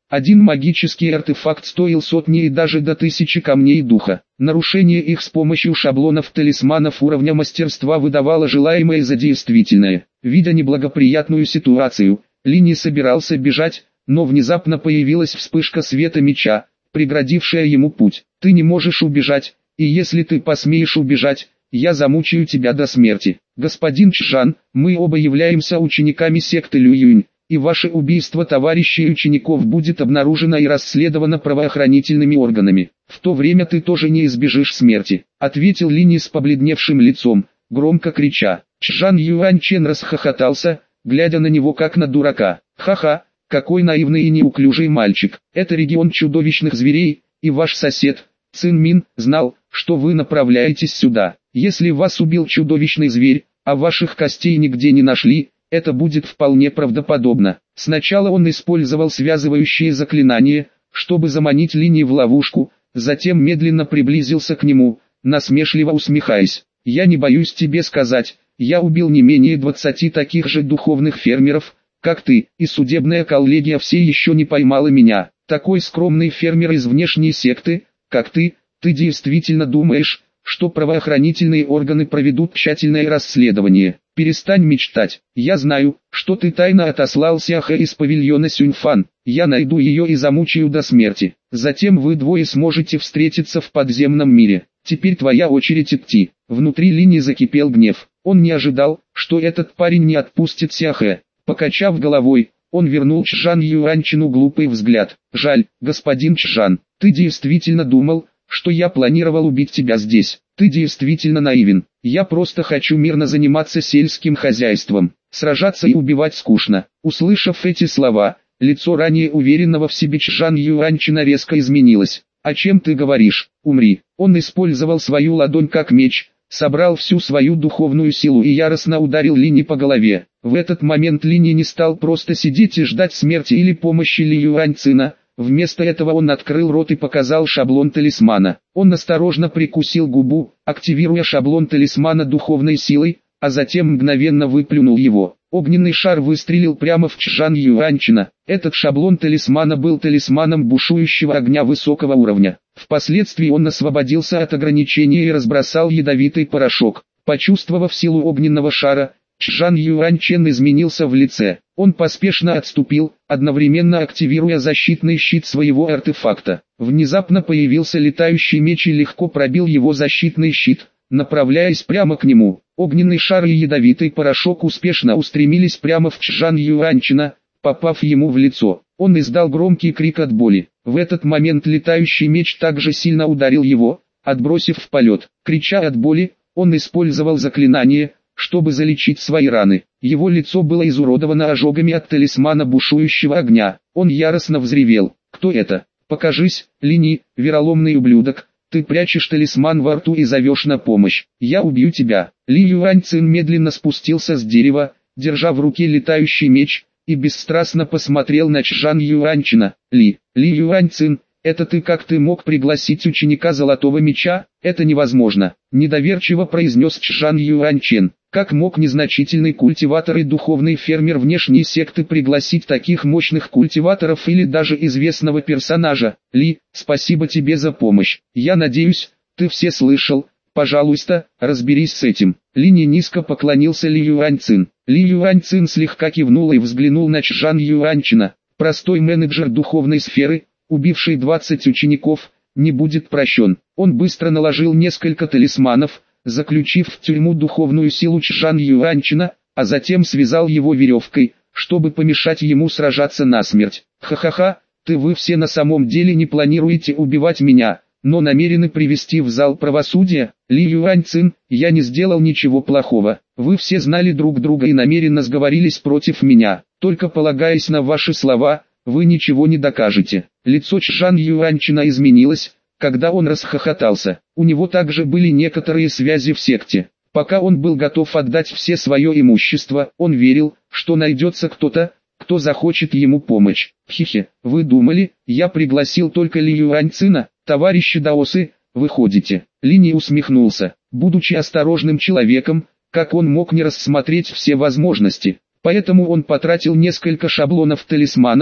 Один магический артефакт стоил сотни и даже до тысячи камней духа. Нарушение их с помощью шаблонов талисманов уровня мастерства выдавало желаемое за действительное. Видя неблагоприятную ситуацию, Ли не собирался бежать, но внезапно появилась вспышка света меча, преградившая ему путь. «Ты не можешь убежать, и если ты посмеешь убежать, я замучаю тебя до смерти. Господин Чжан, мы оба являемся учениками секты Лююнь, и ваше убийство товарищей и учеников будет обнаружено и расследовано правоохранительными органами. В то время ты тоже не избежишь смерти», — ответил Ли с побледневшим лицом, громко крича. Чжан Юаньчен расхохотался, глядя на него как на дурака. «Ха-ха, какой наивный и неуклюжий мальчик. Это регион чудовищных зверей, и ваш сосед, Цин Мин, знал, что вы направляетесь сюда. Если вас убил чудовищный зверь, а ваших костей нигде не нашли, это будет вполне правдоподобно». Сначала он использовал связывающие заклинания, чтобы заманить Ли в ловушку, затем медленно приблизился к нему, насмешливо усмехаясь. «Я не боюсь тебе сказать, я убил не менее двадцати таких же духовных фермеров, как ты, и судебная коллегия все еще не поймала меня. Такой скромный фермер из внешней секты, как ты, ты действительно думаешь, что правоохранительные органы проведут тщательное расследование? Перестань мечтать. Я знаю, что ты тайно отослал Сяхэ из павильона Сюньфан. Я найду ее и замучаю до смерти. Затем вы двое сможете встретиться в подземном мире. Теперь твоя очередь идти». Внутри Ли закипел гнев. Он не ожидал, что этот парень не отпустит Сяхэ. Покачав головой, он вернул Чжан Юаньчину глупый взгляд. «Жаль, господин Чжан, ты действительно думал, что я планировал убить тебя здесь? Ты действительно наивен. Я просто хочу мирно заниматься сельским хозяйством. Сражаться и убивать скучно». Услышав эти слова, лицо ранее уверенного в себе Чжан Юаньчина резко изменилось. «О чем ты говоришь? Умри». Он использовал свою ладонь как меч, собрал всю свою духовную силу и яростно ударил Ли по голове. В этот момент Ли не стал просто сидеть и ждать смерти или помощи Ли Юаньцина. Вместо этого он открыл рот и показал шаблон талисмана. Он осторожно прикусил губу, активируя шаблон талисмана духовной силой, а затем мгновенно выплюнул его. Огненный шар выстрелил прямо в Чжан Юаньчина. Этот шаблон талисмана был талисманом бушующего огня высокого уровня. Впоследствии он освободился от ограничения и разбросал ядовитый порошок. Почувствовав силу огненного шара, Чжан Юаньчен изменился в лице. Он поспешно отступил, одновременно активируя защитный щит своего артефакта. Внезапно появился летающий меч и легко пробил его защитный щит, направляясь прямо к нему. Огненный шар и ядовитый порошок успешно устремились прямо в Чжан Юаньчина, попав ему в лицо. Он издал громкий крик от боли. В этот момент летающий меч также сильно ударил его, отбросив в полет. Крича от боли, он использовал заклинание, чтобы залечить свои раны. Его лицо было изуродовано ожогами от талисмана бушующего огня. Он яростно взревел. «Кто это? Покажись, Ли, вероломный ублюдок! Ты прячешь талисман во рту и зовешь на помощь. Я убью тебя». Ли Юаньцин медленно спустился с дерева, держа в руке летающий меч, и бесстрастно посмотрел на Чжан Юаньчина. «Ли, Ли Юаньцин, это ты как ты мог пригласить ученика Золотого Меча? Это невозможно», — недоверчиво произнес Чжан Юаньчен. «Как мог незначительный культиватор и духовный фермер внешней секты пригласить таких мощных культиваторов или даже известного персонажа? Ли, спасибо тебе за помощь. Я надеюсь, ты все слышал. Пожалуйста, разберись с этим». Ли низко поклонился Ли Юаньцин. Ли Юаньцин слегка кивнул и взглянул на Чжан Юаньчина. Простой менеджер духовной сферы, убивший двадцать учеников, не будет прощен. Он быстро наложил несколько талисманов, заключив в тюрьму духовную силу Чжан Юаньчина, а затем связал его веревкой, чтобы помешать ему сражаться насмерть. «Ха-ха-ха, ты вы все на самом деле не планируете убивать меня, но намерены привести в зал правосудия? Ли Юаньцин, я не сделал ничего плохого. Вы все знали друг друга и намеренно сговорились против меня. Только полагаясь на ваши слова, вы ничего не докажете». Лицо Чжан Юаньчина изменилось, когда он расхохотался. У него также были некоторые связи в секте. Пока он был готов отдать все свое имущество, он верил, что найдется кто-то, кто захочет ему помочь. «Хе-хе, вы думали, я пригласил только Ли Юаньцина? Товарищи даосы, выходите?» Ли не усмехнулся. Будучи осторожным человеком, как он мог не рассмотреть все возможности? Поэтому он потратил несколько шаблонов талисманов,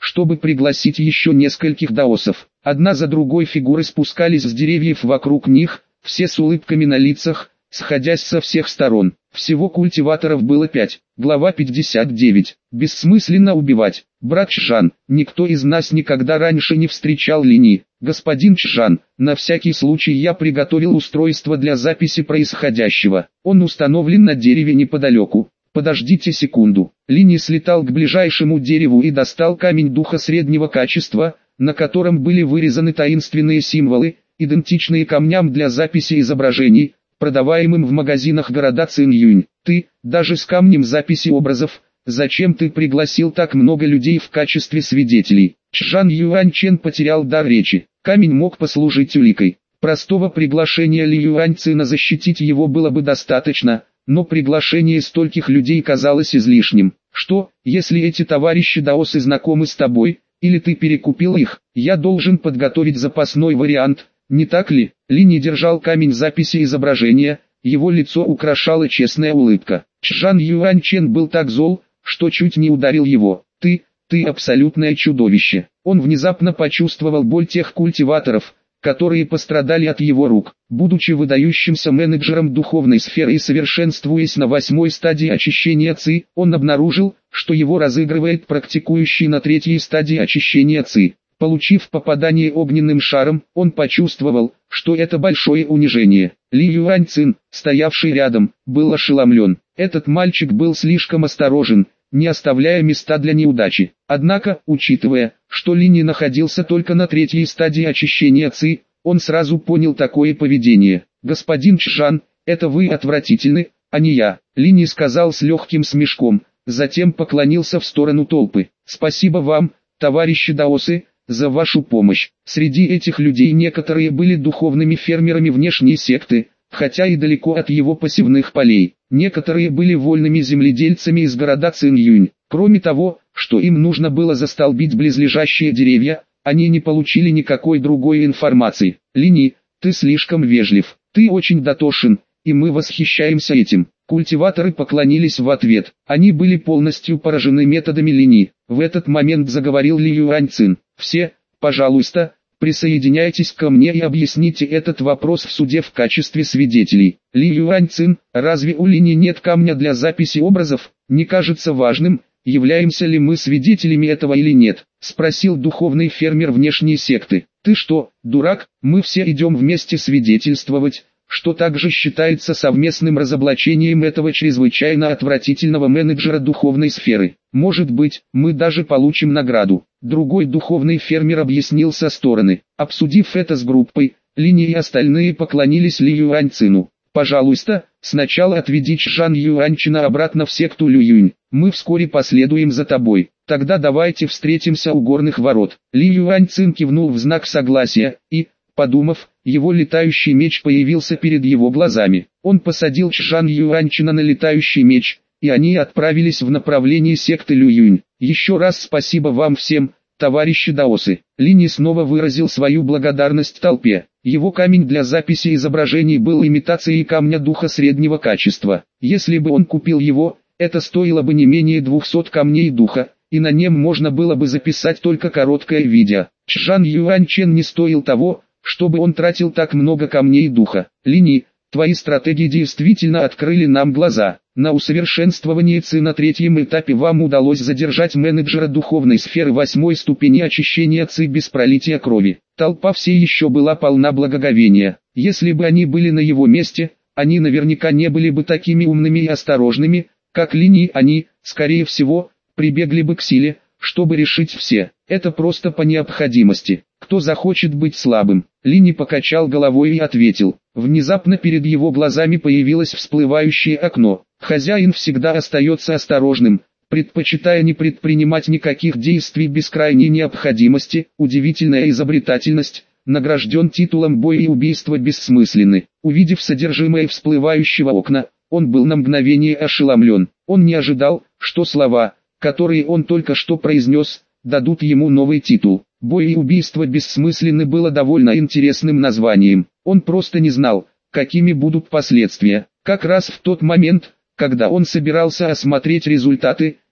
чтобы пригласить еще нескольких даосов. Одна за другой фигуры спускались с деревьев вокруг них, все с улыбками на лицах, сходясь со всех сторон. Всего культиваторов было пять. Глава пятьдесят девять. Бессмысленно убивать. Брат Чжан, никто из нас никогда раньше не встречал Лини. Господин Чжан, на всякий случай я приготовил устройство для записи происходящего. Он установлен на дереве неподалеку. Подождите секунду. Лини слетал к ближайшему дереву и достал камень духа среднего качества, на котором были вырезаны таинственные символы, идентичные камням для записи изображений, продаваемым в магазинах города Цинъюнь. Ты, даже с камнем записи образов, зачем ты пригласил так много людей в качестве свидетелей? Чжан Юаньчен потерял дар речи. Камень мог послужить уликой. Простого приглашения Ли Юаньцина защитить его было бы достаточно, но приглашение стольких людей казалось излишним. Что, если эти товарищи даосы знакомы с тобой, или ты перекупил их? Я должен подготовить запасной вариант, не так ли? Ли не держал камень записи изображения, его лицо украшала честная улыбка. Чжан Юаньчен был так зол, что чуть не ударил его. Ты, ты абсолютное чудовище. Он внезапно почувствовал боль тех культиваторов, которые пострадали от его рук. Будучи выдающимся менеджером духовной сферы и совершенствуясь на восьмой стадии очищения ци, он обнаружил, что его разыгрывает практикующий на третьей стадии очищения ци. Получив попадание огненным шаром, он почувствовал, что это большое унижение. Ли Юаньцин, стоявший рядом, был ошеломлен. Этот мальчик был слишком осторожен, не оставляя места для неудачи. Однако, учитывая, что Ли не находился только на третьей стадии очищения ци, он сразу понял такое поведение. «Господин Чжан, это вы отвратительны, а не я», Ли не сказал с легким смешком, затем поклонился в сторону толпы. «Спасибо вам, товарищи даосы, за вашу помощь». Среди этих людей некоторые были духовными фермерами внешней секты, хотя и далеко от его посевных полей. Некоторые были вольными земледельцами из города Цинъюнь. Кроме того, что им нужно было застолбить близлежащие деревья, они не получили никакой другой информации. «Лини, ты слишком вежлив, ты очень дотошен, и мы восхищаемся этим». Культиваторы поклонились в ответ. Они были полностью поражены методами Лини. В этот момент заговорил Ли Юаньцин. «Все, пожалуйста, присоединяйтесь ко мне и объясните этот вопрос в суде в качестве свидетелей». Ли Юаньцин, разве у Лини нет камня для записи образов? Не кажется важным, являемся ли мы свидетелями этого или нет? Спросил духовный фермер внешней секты. «Ты что, дурак? Мы все идем вместе свидетельствовать, что также считается совместным разоблачением этого чрезвычайно отвратительного менеджера духовной сферы. Может быть, мы даже получим награду». Другой духовный фермер объяснил со стороны. Обсудив это с группой, Лини и остальные поклонились Ли Юаньцину. «Пожалуйста, сначала отведи Чжан Юаньчина обратно в секту Лююнь. Мы вскоре последуем за тобой. Тогда давайте встретимся у горных ворот». Ли Юаньцин кивнул в знак согласия, и, подумав, его летающий меч появился перед его глазами. Он посадил Чжан Юаньчина на летающий меч, и они отправились в направлении секты Лююнь. «Еще раз спасибо вам всем, товарищи даосы». Лини снова выразил свою благодарность толпе. Его камень для записи изображений был имитацией камня духа среднего качества. Если бы он купил его, это стоило бы не менее двухсот камней духа, и на нем можно было бы записать только короткое видео. Чжан Юаньчен не стоил того, чтобы он тратил так много камней духа. «Лини, твои стратегии действительно открыли нам глаза. На усовершенствование ци на третьем этапе вам удалось задержать менеджера духовной сферы восьмой ступени очищения ци без пролития крови». Толпа все еще была полна благоговения. Если бы они были на его месте, они наверняка не были бы такими умными и осторожными, как Лини. Они, скорее всего, прибегли бы к силе, чтобы решить все. Это просто по необходимости. Кто захочет быть слабым? Лини покачал головой и ответил. Внезапно перед его глазами появилось всплывающее окно. Хозяин всегда остается осторожным, предпочитая не предпринимать никаких действий без крайней необходимости. Удивительная изобретательность, награжден титулом «Бой и убийство бессмысленны». Увидев содержимое всплывающего окна, он был на мгновение ошеломлен. Он не ожидал, что слова, которые он только что произнес, дадут ему новый титул. «Бой и убийство бессмысленны» было довольно интересным названием. Он просто не знал, какими будут последствия. Как раз в тот момент, когда он собирался осмотреть результаты,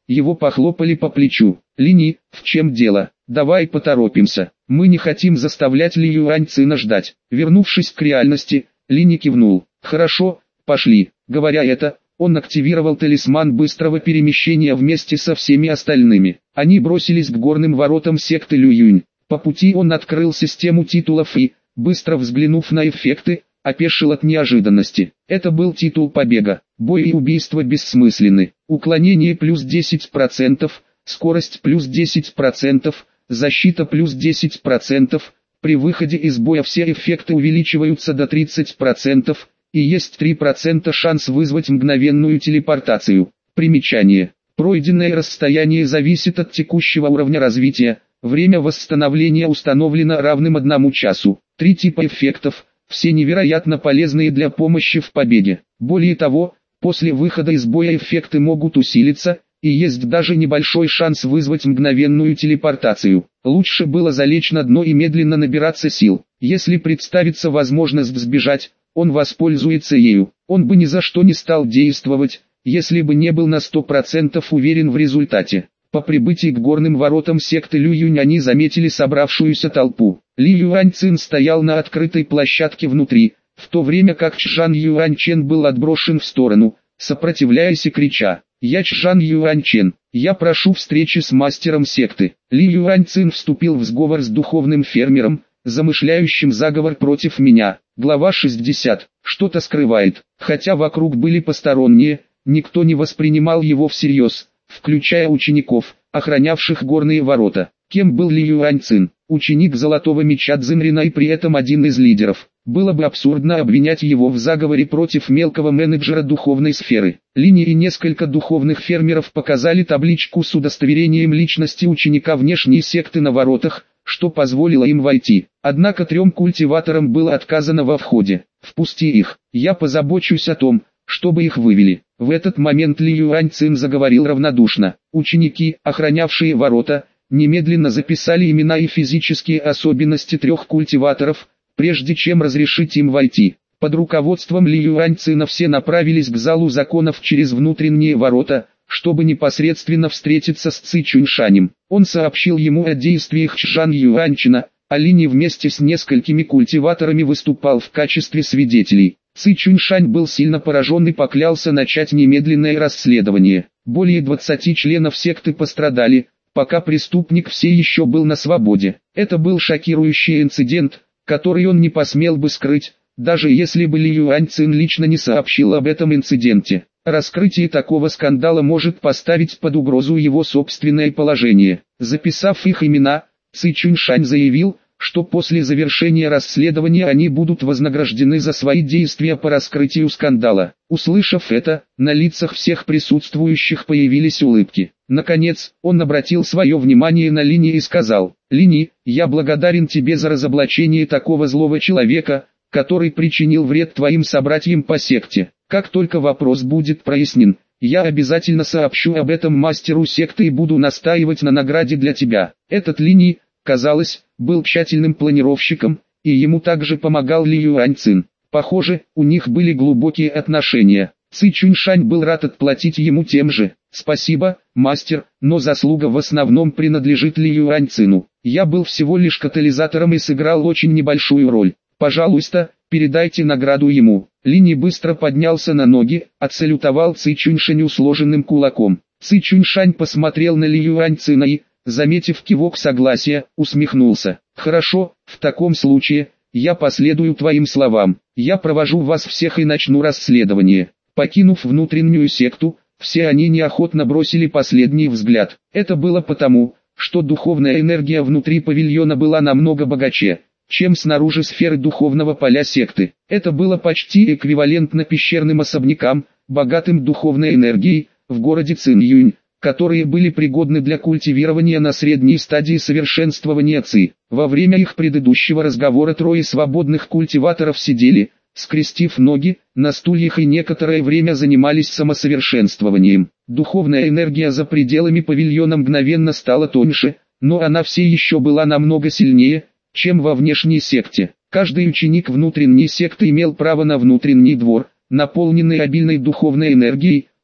его похлопали по плечу. Лини, в чем дело? Давай поторопимся. Мы не хотим заставлять Ли Юаньцина ждать. Вернувшись к реальности, Лини кивнул. Хорошо, пошли. Говоря это, он активировал талисман быстрого перемещения вместе со всеми остальными. Они бросились к горным воротам секты Лююнь. По пути он открыл систему титулов и, быстро взглянув на эффекты, опешил от неожиданности. Это был титул побега. Бой и убийство бессмысленны. Уклонение плюс десять процентов, скорость плюс десять процентов, защита плюс десять процентов. При выходе из боя все эффекты увеличиваются до тридцати процентов, и есть три процента шанс вызвать мгновенную телепортацию. Примечание. Пройденное расстояние зависит от текущего уровня развития. Время восстановления установлено равным одному часу. Три типа эффектов, все невероятно полезные для помощи в побеге. Более того, после выхода из боя эффекты могут усилиться, и есть даже небольшой шанс вызвать мгновенную телепортацию. Лучше было залечь на дно и медленно набираться сил. Если представится возможность сбежать, он воспользуется ею. Он бы ни за что не стал действовать, если бы не был на сто процентов уверен в результате. По прибытии к горным воротам секты Лююнь они заметили собравшуюся толпу. Ли Юаньцин стоял на открытой площадке внутри, в то время как Чжан Юаньчен был отброшен в сторону, сопротивляясь и крича: «Я Чжан Юаньчен, я прошу встречи с мастером секты». Ли Юаньцин вступил в сговор с духовным фермером, замышляющим заговор против меня. Глава шестьдесят. Что-то скрывает. Хотя вокруг были посторонние, никто не воспринимал его всерьез, включая учеников, охранявших горные ворота. Кем был Ли Юаньцин? Ученик Золотого Меча Цзинрина и при этом один из лидеров. Было бы абсурдно обвинять его в заговоре против мелкого менеджера духовной сферы. Лини и несколько духовных фермеров показали табличку с удостоверением личности ученика внешней секты на воротах, что позволило им войти. Однако трем культиваторам было отказано во входе. «Впусти их, я позабочусь о том, чтобы их вывели». В этот момент Ли Юаньцин заговорил равнодушно. Ученики, охранявшие ворота, немедленно записали имена и физические особенности трех культиваторов, прежде чем разрешить им войти. Под руководством Ли Юаньцина все направились к залу законов через внутренние ворота, чтобы непосредственно встретиться с Ци Чуньшанем. Он сообщил ему о действиях Чжан Юаньчина, а Лини вместе с несколькими культиваторами выступал в качестве свидетелей. Ци Чуньшань был сильно поражен и поклялся начать немедленное расследование. Более двадцати членов секты пострадали, пока преступник все еще был на свободе. Это был шокирующий инцидент, который он не посмел бы скрыть, даже если бы Ли Юаньцин лично не сообщил об этом инциденте. Раскрытие такого скандала может поставить под угрозу его собственное положение. Записав их имена, Ци Чуньшань заявил, что после завершения расследования они будут вознаграждены за свои действия по раскрытию скандала. Услышав это, на лицах всех присутствующих появились улыбки. Наконец, он обратил свое внимание на Лини и сказал: «Лини, я благодарен тебе за разоблачение такого злого человека, который причинил вред твоим собратьям по секте. Как только вопрос будет прояснен, я обязательно сообщу об этом мастеру секты и буду настаивать на награде для тебя». Этот Лини, казалось, был тщательным планировщиком, и ему также помогал Ли Юаньцин. Похоже, у них были глубокие отношения. Ци Чуньшань был рад отплатить ему тем же. «Спасибо, мастер, но заслуга в основном принадлежит Ли Юаньцину. Я был всего лишь катализатором и сыграл очень небольшую роль. Пожалуйста, передайте награду ему». Лини быстро поднялся на ноги, отсалютовал Ци Чуньшаню сложенным кулаком. Ци Чуньшань посмотрел на Ли Юаньцина и, заметив кивок согласия, усмехнулся. «Хорошо, в таком случае, я последую твоим словам. Я провожу вас всех и начну расследование». Покинув внутреннюю секту, все они неохотно бросили последний взгляд. Это было потому, что духовная энергия внутри павильона была намного богаче, чем снаружи сферы духовного поля секты. Это было почти эквивалентно пещерным особнякам, богатым духовной энергией, в городе Цинъюнь, которые были пригодны для культивирования на средней стадии совершенствования Ци. Во время их предыдущего разговора трое свободных культиваторов сидели, скрестив ноги, на стульях и некоторое время занимались самосовершенствованием. Духовная энергия за пределами павильона мгновенно стала тоньше, но она все еще была намного сильнее, чем во внешней секте. Каждый ученик внутренней секты имел право на внутренний двор, наполненный обильной духовной энергией,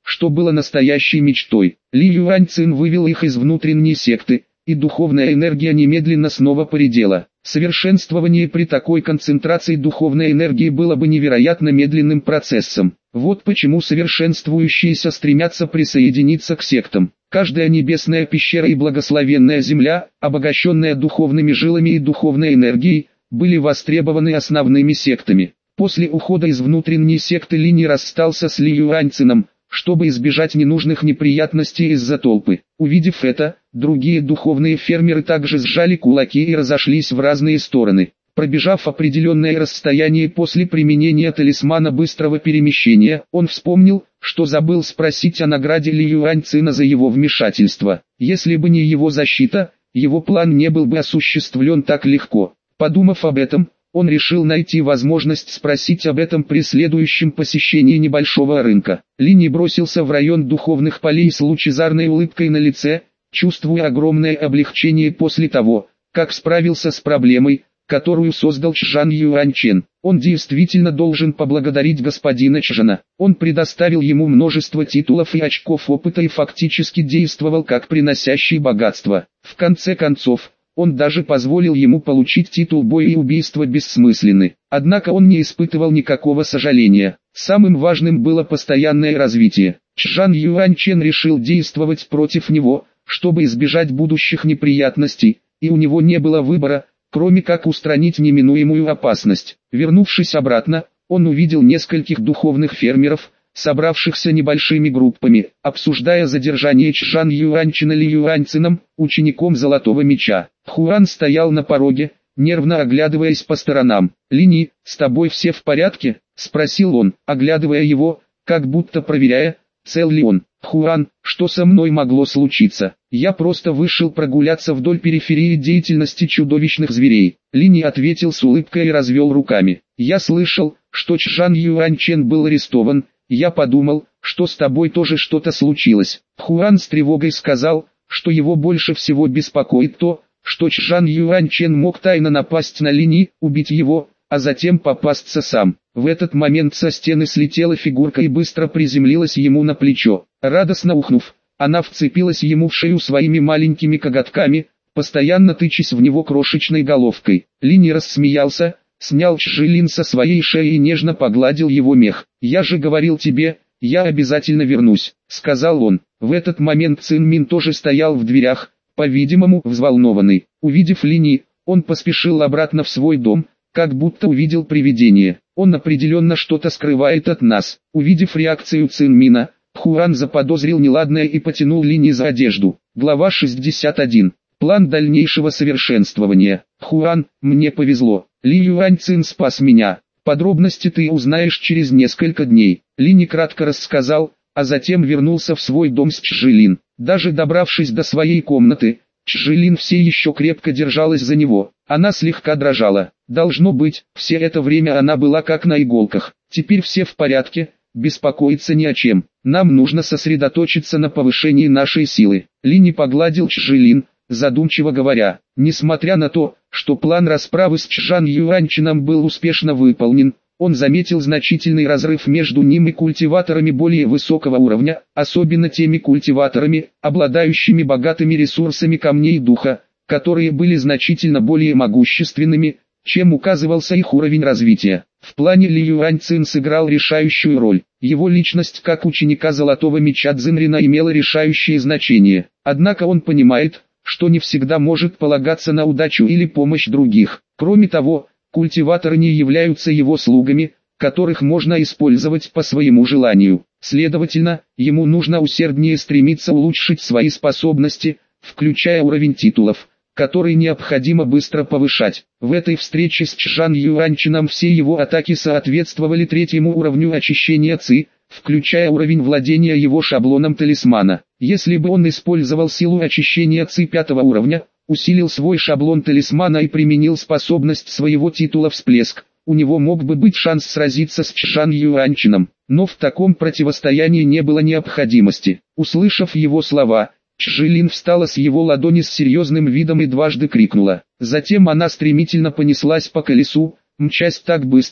что было настоящей мечтой. Ли Юаньцин вывел их из внутренней секты, и духовная энергия немедленно снова поредела. Совершенствование при такой концентрации духовной энергии было бы невероятно медленным процессом. Вот почему совершенствующиеся стремятся присоединиться к сектам. Каждая небесная пещера и благословенная земля, обогащенная духовными жилами и духовной энергией, были востребованы основными сектами. После ухода из внутренней секты Ли не расстался с Ли Юаньцином, чтобы избежать ненужных неприятностей из-за толпы. Увидев это, другие духовные фермеры также сжали кулаки и разошлись в разные стороны. Пробежав определенное расстояние после применения талисмана быстрого перемещения, он вспомнил, что забыл спросить о награде Ли Юаньцина за его вмешательство. Если бы не его защита, его план не был бы осуществлен так легко. Подумав об этом, он решил найти возможность спросить об этом при следующем посещении небольшого рынка. Ли не бросился в район духовных полей с лучезарной улыбкой на лице, чувствуя огромное облегчение после того, как справился с проблемой, которую создал Чжан Юаньчен. Он действительно должен поблагодарить господина Чжана. Он предоставил ему множество титулов и очков опыта и фактически действовал как приносящий богатство. В конце концов, он даже позволил ему получить титул «Бой и убийство бессмысленны». Однако он не испытывал никакого сожаления. Самым важным было постоянное развитие. Чжан Юаньчен решил действовать против него, чтобы избежать будущих неприятностей, и у него не было выбора, кроме как устранить неминуемую опасность. Вернувшись обратно, он увидел нескольких духовных фермеров, собравшихся небольшими группами, обсуждая задержание Чжан Юаньчина Ли Юаньцином, учеником Золотого Меча. Хуан стоял на пороге, нервно оглядываясь по сторонам. «Лини, с тобой все в порядке?» – спросил он, оглядывая его, как будто проверяя, цел ли он. «Хуан, что со мной могло случиться? Я просто вышел прогуляться вдоль периферии деятельности чудовищных зверей». Лини ответил с улыбкой и развел руками. «Я слышал, что Чжан Юаньчен был арестован. Я подумал, что с тобой тоже что-то случилось». Хуан с тревогой сказал, что его больше всего беспокоит то, что Чжан Юаньчен мог тайно напасть на Лини, убить его, а затем попасться сам. В этот момент со стены слетела фигурка и быстро приземлилась ему на плечо. Радостно ухнув, она вцепилась ему в шею своими маленькими коготками, постоянно тычась в него крошечной головкой. Лини рассмеялся, снял Чжилин со своей шеи и нежно погладил его мех. «Я же говорил тебе, я обязательно вернусь», — сказал он. В этот момент Цин Мин тоже стоял в дверях, по-видимому взволнованный. Увидев Лини, он поспешил обратно в свой дом, как будто увидел привидение. Он определенно что-то скрывает от нас. Увидев реакцию Цин Мина, Хуан заподозрил неладное и потянул Лини за одежду. Глава шестьдесят один. План дальнейшего совершенствования. «Хуан, мне повезло. Ли Юаньцин спас меня. Подробности ты узнаешь через несколько дней». Лини кратко рассказал, а затем вернулся в свой дом с Чжилин. Даже добравшись до своей комнаты, Чжилин все еще крепко держалась за него. Она слегка дрожала. Должно быть, все это время она была как на иголках. «Теперь все в порядке, беспокоиться ни о чем. Нам нужно сосредоточиться на повышении нашей силы». Лини погладил Чжилин, задумчиво говоря. Несмотря на то, что план расправы с Чжан Юаньчином был успешно выполнен, он заметил значительный разрыв между ним и культиваторами более высокого уровня, особенно теми культиваторами, обладающими богатыми ресурсами камней духа, которые были значительно более могущественными, чем указывался их уровень развития. В плане Ли Юаньцин сыграл решающую роль. Его личность как ученика Золотого Меча Цзинрина имела решающее значение. Однако он понимает, что не всегда может полагаться на удачу или помощь других. Кроме того, культиваторы не являются его слугами, которых можно использовать по своему желанию. Следовательно, ему нужно усерднее стремиться улучшить свои способности, включая уровень титулов, который необходимо быстро повышать. В этой встрече с Чжан Юаньчином все его атаки соответствовали третьему уровню очищения ци, включая уровень владения его шаблоном талисмана. Если бы он использовал силу очищения ци пятого уровня, усилил свой шаблон талисмана и применил способность своего титула «Всплеск», у него мог бы быть шанс сразиться с Чжан Юаньчином, но в таком противостоянии не было необходимости. Услышав его слова, Чжилин встала с его ладони с серьезным видом и дважды крикнула. Затем она стремительно понеслась по колесу, мчась так быстро,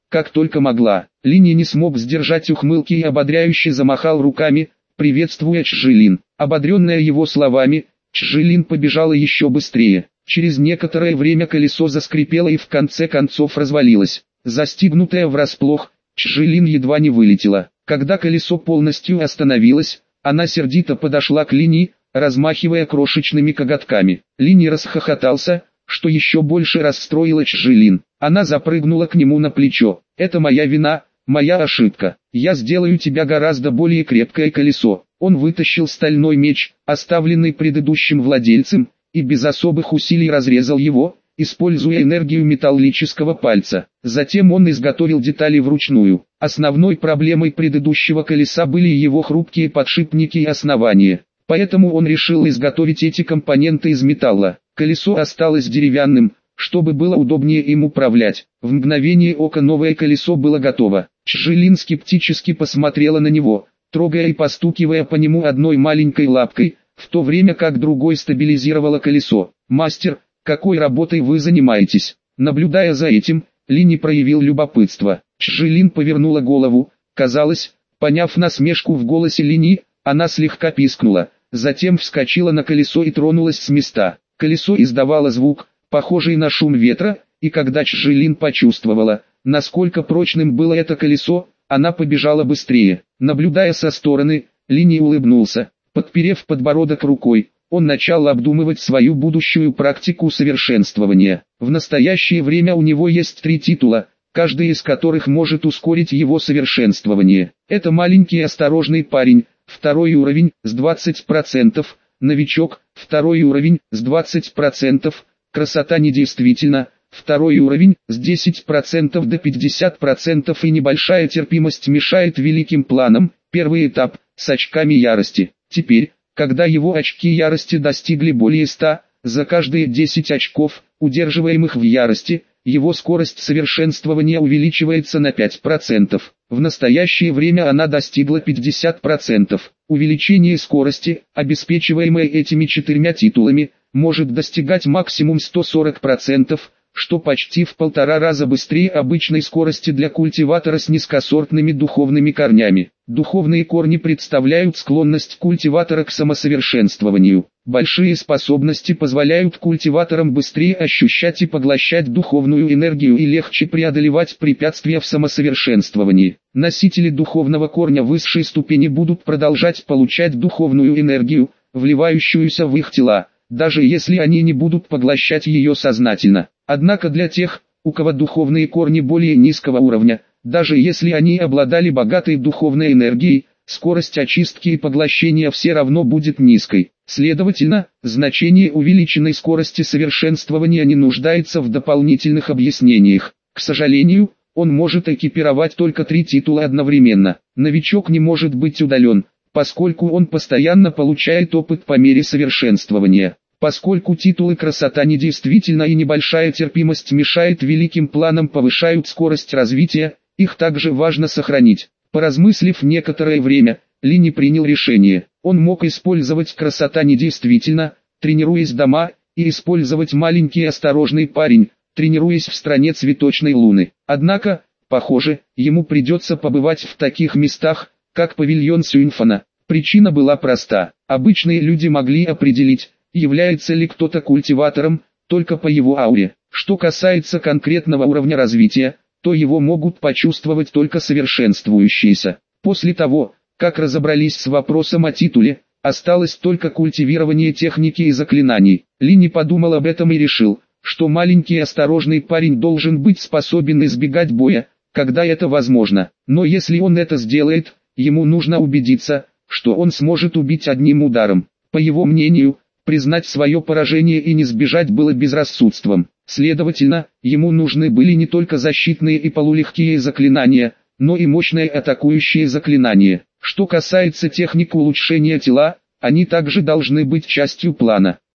как только могла. Линни не смог сдержать ухмылки и ободряюще замахал руками, приветствуя Чжилин. Ободренная его словами, Чжилин побежала еще быстрее. Через некоторое время колесо заскрипело и в конце концов развалилось. Застигнутая врасплох, Чжилин едва не вылетела. Когда колесо полностью остановилось, она сердито подошла к Линни, размахивая крошечными коготками. Линни расхохотался, что еще больше расстроило Чжилин. Она запрыгнула к нему на плечо. «Это моя вина, моя ошибка. Я сделаю тебя гораздо более крепкое колесо». Он вытащил стальной меч, оставленный предыдущим владельцем, и без особых усилий разрезал его, используя энергию металлического пальца. Затем он изготовил детали вручную. Основной проблемой предыдущего колеса были его хрупкие подшипники и основания. Поэтому он решил изготовить эти компоненты из металла. Колесо осталось деревянным, чтобы было удобнее им управлять. В мгновение ока новое колесо было готово. Чжилин скептически посмотрела на него, трогая и постукивая по нему одной маленькой лапкой, в то время как другой стабилизировала колесо. «Мастер, какой работой вы занимаетесь?» Наблюдая за этим, Линни проявил любопытство. Чжилин повернула голову. Казалось, поняв насмешку в голосе Линни, она слегка пискнула, затем вскочила на колесо и тронулась с места. Колесо издавало звук, похожий на шум ветра, и когда Чжилин почувствовала, насколько прочным было это колесо, она побежала быстрее. Наблюдая со стороны, Линни улыбнулся. Подперев подбородок рукой, он начал обдумывать свою будущую практику совершенствования. В настоящее время у него есть три титула, каждый из которых может ускорить его совершенствование. Это маленький осторожный парень, второй уровень, с двадцать процентов, новичок, второй уровень, с двадцать процентов, красота недействительна, второй уровень, с десять процентов до пятидесяти процентов и небольшая терпимость мешает великим планам, первый этап, с очками ярости. Теперь, когда его очки ярости достигли более ста, за каждые десять очков, удерживаемых в ярости, его скорость совершенствования увеличивается на пять процентов. В настоящее время она достигла пятидесяти процентов. Увеличение скорости, обеспечиваемое этими четырьмя титулами, может достигать максимум сто сорок процентов, что почти в полтора раза быстрее обычной скорости для культиватора с низкосортными духовными корнями. Духовные корни представляют склонность культиватора к самосовершенствованию. Большие способности позволяют культиваторам быстрее ощущать и поглощать духовную энергию и легче преодолевать препятствия в самосовершенствовании. Носители духовного корня высшей ступени будут продолжать получать духовную энергию, вливающуюся в их тела, даже если они не будут поглощать ее сознательно. Однако для тех, у кого духовные корни более низкого уровня, даже если они обладали богатой духовной энергией, скорость очистки и поглощения все равно будет низкой. Следовательно, значение увеличенной скорости совершенствования не нуждается в дополнительных объяснениях. К сожалению, он может экипировать только три титула одновременно. Новичок не может быть удален, поскольку он постоянно получает опыт по мере совершенствования. Поскольку титулы красота недействительна и небольшая терпимость мешает великим планам повышают скорость развития, их также важно сохранить. Поразмыслив некоторое время, Линни принял решение. Он мог использовать красота недействительна, тренируясь дома, и использовать маленький осторожный парень, тренируясь в стране цветочной луны. Однако, похоже, ему придется побывать в таких местах, как павильон Сюньфана. Причина была проста. Обычные люди могли определить, является ли кто-то культиватором, только по его ауре. Что касается конкретного уровня развития, то его могут почувствовать только совершенствующиеся. После того, как разобрались с вопросом о титуле, осталось только культивирование техники и заклинаний. Линни подумал об этом и решил, что маленький осторожный парень должен быть способен избегать боя, когда это возможно. Но если он это сделает, ему нужно убедиться, что он сможет убить одним ударом. По его мнению, признать свое поражение и не сбежать было безрассудством. Следовательно, ему нужны были не только защитные и полулегкие заклинания, но и мощные атакующие заклинания. Что касается техник улучшения тела, они также должны быть частью плана.